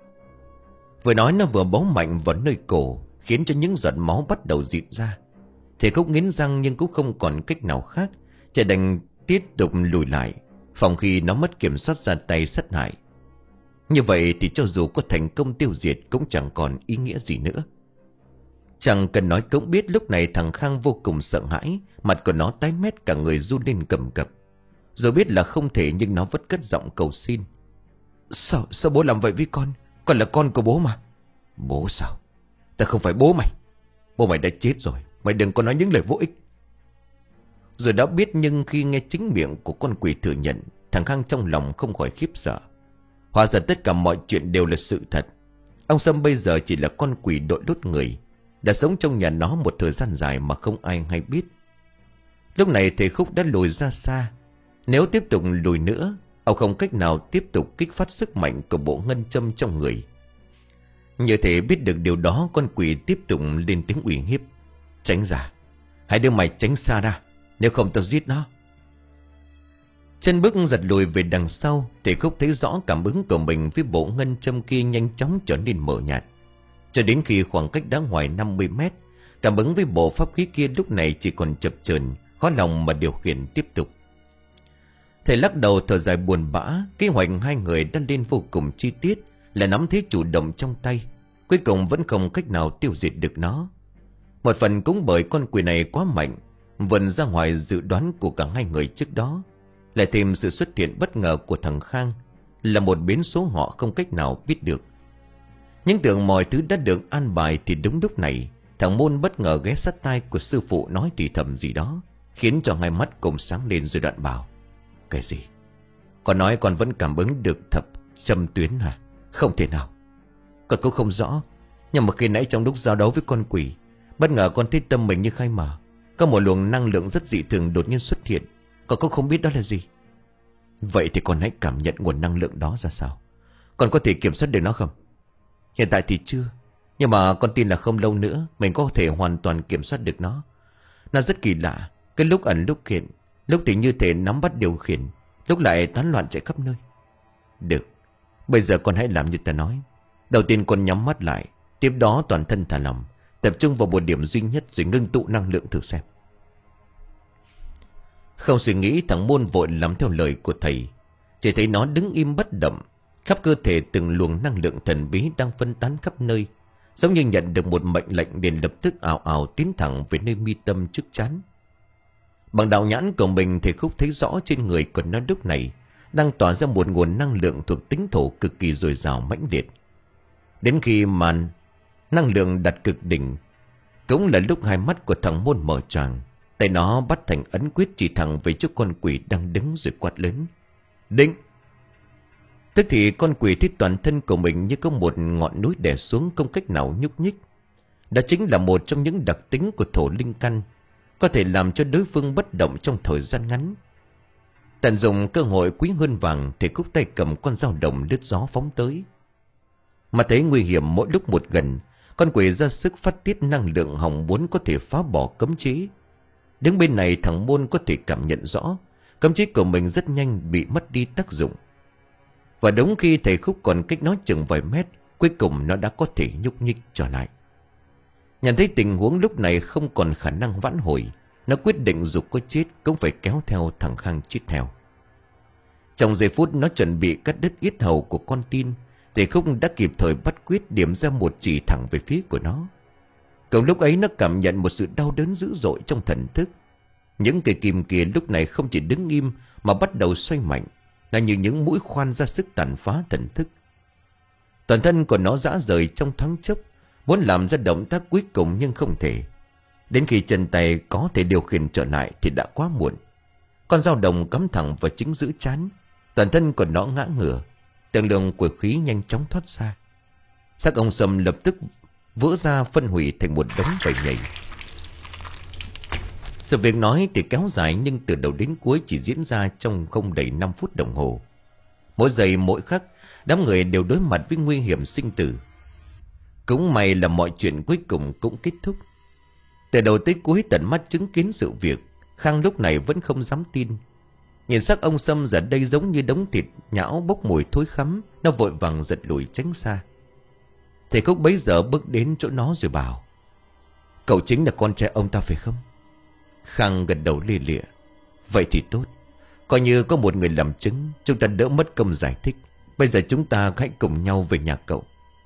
Vừa nói nó vừa bấu mạnh vào nơi cổ, khiến cho những giọt máu bắt đầu dịn ra. Thầy Khúc nghiến răng nhưng cũng không còn cách nào khác, chỉ đành tiếp tục lùi lại, phòng khi nó mất kiểm soát ra tay sát hại. Như vậy thì cho dù có thành công tiêu diệt cũng chẳng còn ý nghĩa gì nữa. Chẳng cần nói cũng biết lúc này thằng Khang vô cùng sợ hãi, mặt của nó tái mét, cả người run lên cầm cập. Rồi biết là không thể nhưng nó vẫn cất giọng cầu xin. Sao, sao bố làm vậy với con? Con là con của bố mà. Bố sao? Ta không phải bố mày. Bố mày đã chết rồi, mày đừng có nói những lời vô ích. Rồi đã biết nhưng khi nghe chính miệng của con quỷ thừa nhận, thằng Khang trong lòng không khỏi khiếp sợ. Hóa ra tất cả mọi chuyện đều là sự thật. Ông Sâm bây giờ chỉ là con quỷ đội lốt người, đã sống trong nhà nó một thời gian dài mà không ai hay biết. Lúc này thầy Khúc đã lùi ra xa. Nếu tiếp tục lùi nữa, ông không cách nào tiếp tục kích phát sức mạnh của bộ ngân châm trong người. Như thể biết được điều đó, con quỷ tiếp tục lên tiếng uy hiếp. Tránh ra, hai đứa mày tránh xa ra, nếu không tao giết nó. Chân bước giật lùi về đằng sau, thầy Khúc thấy rõ cảm ứng của mình với bộ ngân châm kia nhanh chóng trở nên mờ nhạt. Cho đến khi khoảng cách đã ngoài năm mươi mét, cảm ứng với bộ pháp khí kia lúc này chỉ còn chập chờn, khó lòng mà điều khiển tiếp tục. Thầy lắc đầu thở dài buồn bã. Kế hoạch hai người đã lên vô cùng chi tiết, là nắm thế chủ động trong tay, cuối cùng vẫn không cách nào tiêu diệt được nó. Một phần cũng bởi con quỷ này quá mạnh, vượt ra ngoài dự đoán của cả hai người trước đó. Lại thêm sự xuất hiện bất ngờ của thằng Khang, là một biến số họ không cách nào biết được. Nhưng tưởng mọi thứ đã được an bài thì đúng lúc này, thằng Môn bất ngờ ghé sát tai của sư phụ nói thì thầm gì đó, khiến cho hai mắt cùng sáng lên rồi đoạn bảo. Cái gì? Con nói con vẫn cảm ứng được thập châm tuyến hả? Không thể nào. Con cũng không rõ, nhưng mà khi nãy trong lúc giao đấu với con quỷ, bất ngờ con thấy tâm mình như khai mở, có một luồng năng lượng rất dị thường đột nhiên xuất hiện. Con cũng không biết đó là gì. Vậy thì con hãy cảm nhận nguồn năng lượng đó ra sao. Con có thể kiểm soát được nó không? Hiện tại thì chưa, nhưng mà con tin là không lâu nữa mình có thể hoàn toàn kiểm soát được nó. Nó rất kỳ lạ, cái lúc ẩn lúc hiện, lúc thì như thể nắm bắt điều khiển, lúc lại tán loạn chạy khắp nơi. Được, bây giờ con hãy làm như ta nói. Đầu tiên con nhắm mắt lại, tiếp đó toàn thân thả lỏng, tập trung vào một điểm duy nhất rồi ngưng tụ năng lượng thử xem. Không suy nghĩ, thằng Môn vội làm theo lời của thầy. Chỉ thấy nó đứng im bất động, khắp cơ thể từng luồng năng lượng thần bí đang phân tán khắp nơi, giống như nhận được một mệnh lệnh liền lập tức ào ào tiến thẳng về nơi mi tâm trước trán. Bằng đạo nhãn của mình, thầy Khúc thấy rõ trên người của nó lúc này đang tỏa ra một nguồn năng lượng thuộc tính thổ cực kỳ dồi dào mãnh liệt. Đến khi màn năng lượng đạt cực đỉnh, cũng là lúc hai mắt của thằng Môn mở choàng, tay nó bắt thành ấn quyết chỉ thẳng về chỗ con quỷ đang đứng rồi quát lớn. Định! Tức thì con quỷ thấy toàn thân của mình như có một ngọn núi đè xuống, không cách nào nhúc nhích. Đó chính là một trong những đặc tính của thổ linh căn, có thể làm cho đối phương bất động trong thời gian ngắn. Tận dụng cơ hội quý hơn vàng, thì Khúc tay cầm con dao đồng lướt gió phóng tới. Mà thấy nguy hiểm mỗi lúc một gần, con quỷ ra sức phát tiết năng lượng hòng muốn có thể phá bỏ cấm chế. Đứng bên này thằng Môn có thể cảm nhận rõ cấm chế của mình rất nhanh bị mất đi tác dụng. Và đúng khi thầy Khúc còn cách nó chừng vài mét, cuối cùng nó đã có thể nhúc nhích trở lại. Nhận thấy tình huống lúc này không còn khả năng vãn hồi, nó quyết định dù có chết cũng phải kéo theo thằng Khang chết theo. Trong giây phút nó chuẩn bị cắt đứt yết hầu của con tin, thầy Khúc đã kịp thời bắt quyết điểm ra một chỉ thẳng về phía của nó. Cùng lúc ấy nó cảm nhận một sự đau đớn dữ dội trong thần thức. Những cây kim kia lúc này không chỉ đứng im mà bắt đầu xoay mạnh, là như những mũi khoan ra sức tàn phá thần thức. Toàn thân của nó rã rời trong thoáng chốc, muốn làm ra động tác cuối cùng nhưng không thể. Đến khi chân tay có thể điều khiển trở lại thì đã quá muộn. Con dao đồng cắm thẳng vào chính giữa trán, toàn thân của nó ngã ngửa, tầng lượng của khí nhanh chóng thoát ra. Xác ông Sâm lập tức vỡ ra phân hủy thành một đống vảy nhầy. Sự việc nói thì kéo dài, nhưng từ đầu đến cuối chỉ diễn ra trong không đầy năm phút đồng hồ. Mỗi giây mỗi khắc, đám người đều đối mặt với nguy hiểm sinh tử. Cũng may là mọi chuyện cuối cùng cũng kết thúc. Từ đầu tới cuối tận mắt chứng kiến sự việc, Khang lúc này vẫn không dám tin. Nhìn xác ông Sâm giờ đây giống như đống thịt nhão bốc mùi thối khắm, nó vội vàng giật lùi tránh xa. Thầy Cúc bấy giờ bước đến chỗ nó rồi bảo: "Cậu chính là con trai ông ta phải không?" Khang gật đầu lia lịa: "Vậy thì tốt, coi như có một người làm chứng, chúng ta đỡ mất công giải thích. Bây giờ chúng ta hãy cùng nhau về nhà cậu."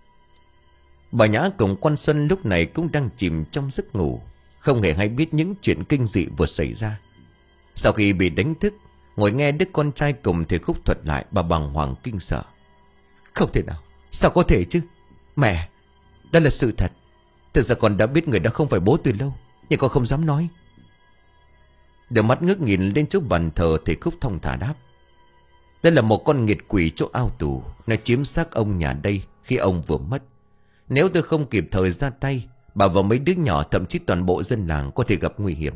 Bà Nhã cùng Quan Xuân lúc này cũng đang chìm trong giấc ngủ, không hề hay biết những chuyện kinh dị vừa xảy ra. Sau khi bị đánh thức, ngồi nghe đứa con trai cùng thầy Khúc thuật lại, bà bàng hoàng kinh sợ: "Không thể nào, sao có thể chứ? Mẹ, đó là sự thật. Thực ra con đã biết người đó không phải bố từ lâu, nhưng con không dám nói." Đôi mắt ngước nhìn lên chỗ bàn thờ, thầy Khúc thong thả đáp: "Đây là một con nghiệt quỷ chỗ ao tù, nó chiếm xác ông nhà đây khi ông vừa mất. Nếu tôi không kịp thời ra tay, bà và mấy đứa nhỏ, thậm chí toàn bộ dân làng có thể gặp nguy hiểm."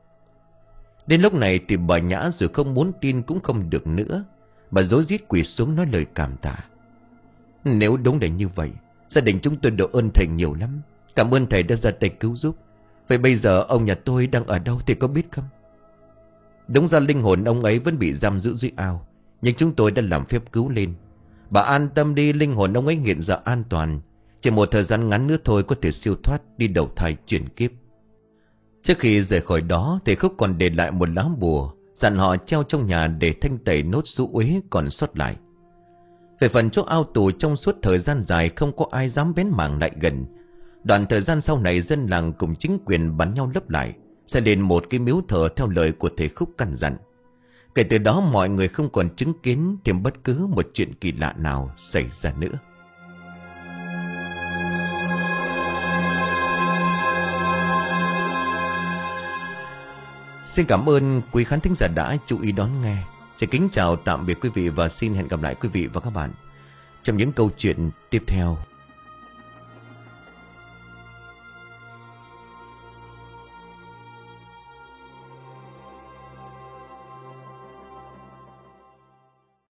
Đến lúc này thì bà Nhã rồi không muốn tin cũng không được nữa. Bà rối rít quỳ xuống nói lời cảm tạ: "Nếu đúng là như vậy, gia đình chúng tôi được ơn thầy nhiều lắm. Cảm ơn thầy đã ra tay cứu giúp. Vậy bây giờ ông nhà tôi đang ở đâu thì có biết không?" Đúng ra linh hồn ông ấy vẫn bị giam giữ dưới ao, nhưng chúng tôi đã làm phép cứu lên. Bà an tâm đi, linh hồn ông ấy hiện giờ an toàn. Chỉ một thời gian ngắn nữa thôi có thể siêu thoát đi đầu thai chuyển kiếp. Trước khi rời khỏi đó, thầy Khúc còn để lại một lá bùa, dặn họ treo trong nhà để thanh tẩy nốt số uế còn sót lại. Về phần chỗ ao tù, trong suốt thời gian dài không có ai dám bén mảng lại gần. Đoạn thời gian sau này, dân làng cùng chính quyền bắn nhau lấp lại, sẽ lên một cái miếu thờ theo lời của thầy Khúc căn dặn. Kể từ đó mọi người không còn chứng kiến thêm bất cứ một chuyện kỳ lạ nào xảy ra nữa. Xin cảm ơn quý khán thính giả đã chú ý đón nghe. Xin kính chào tạm biệt quý vị và xin hẹn gặp lại quý vị và các bạn trong những câu chuyện tiếp theo.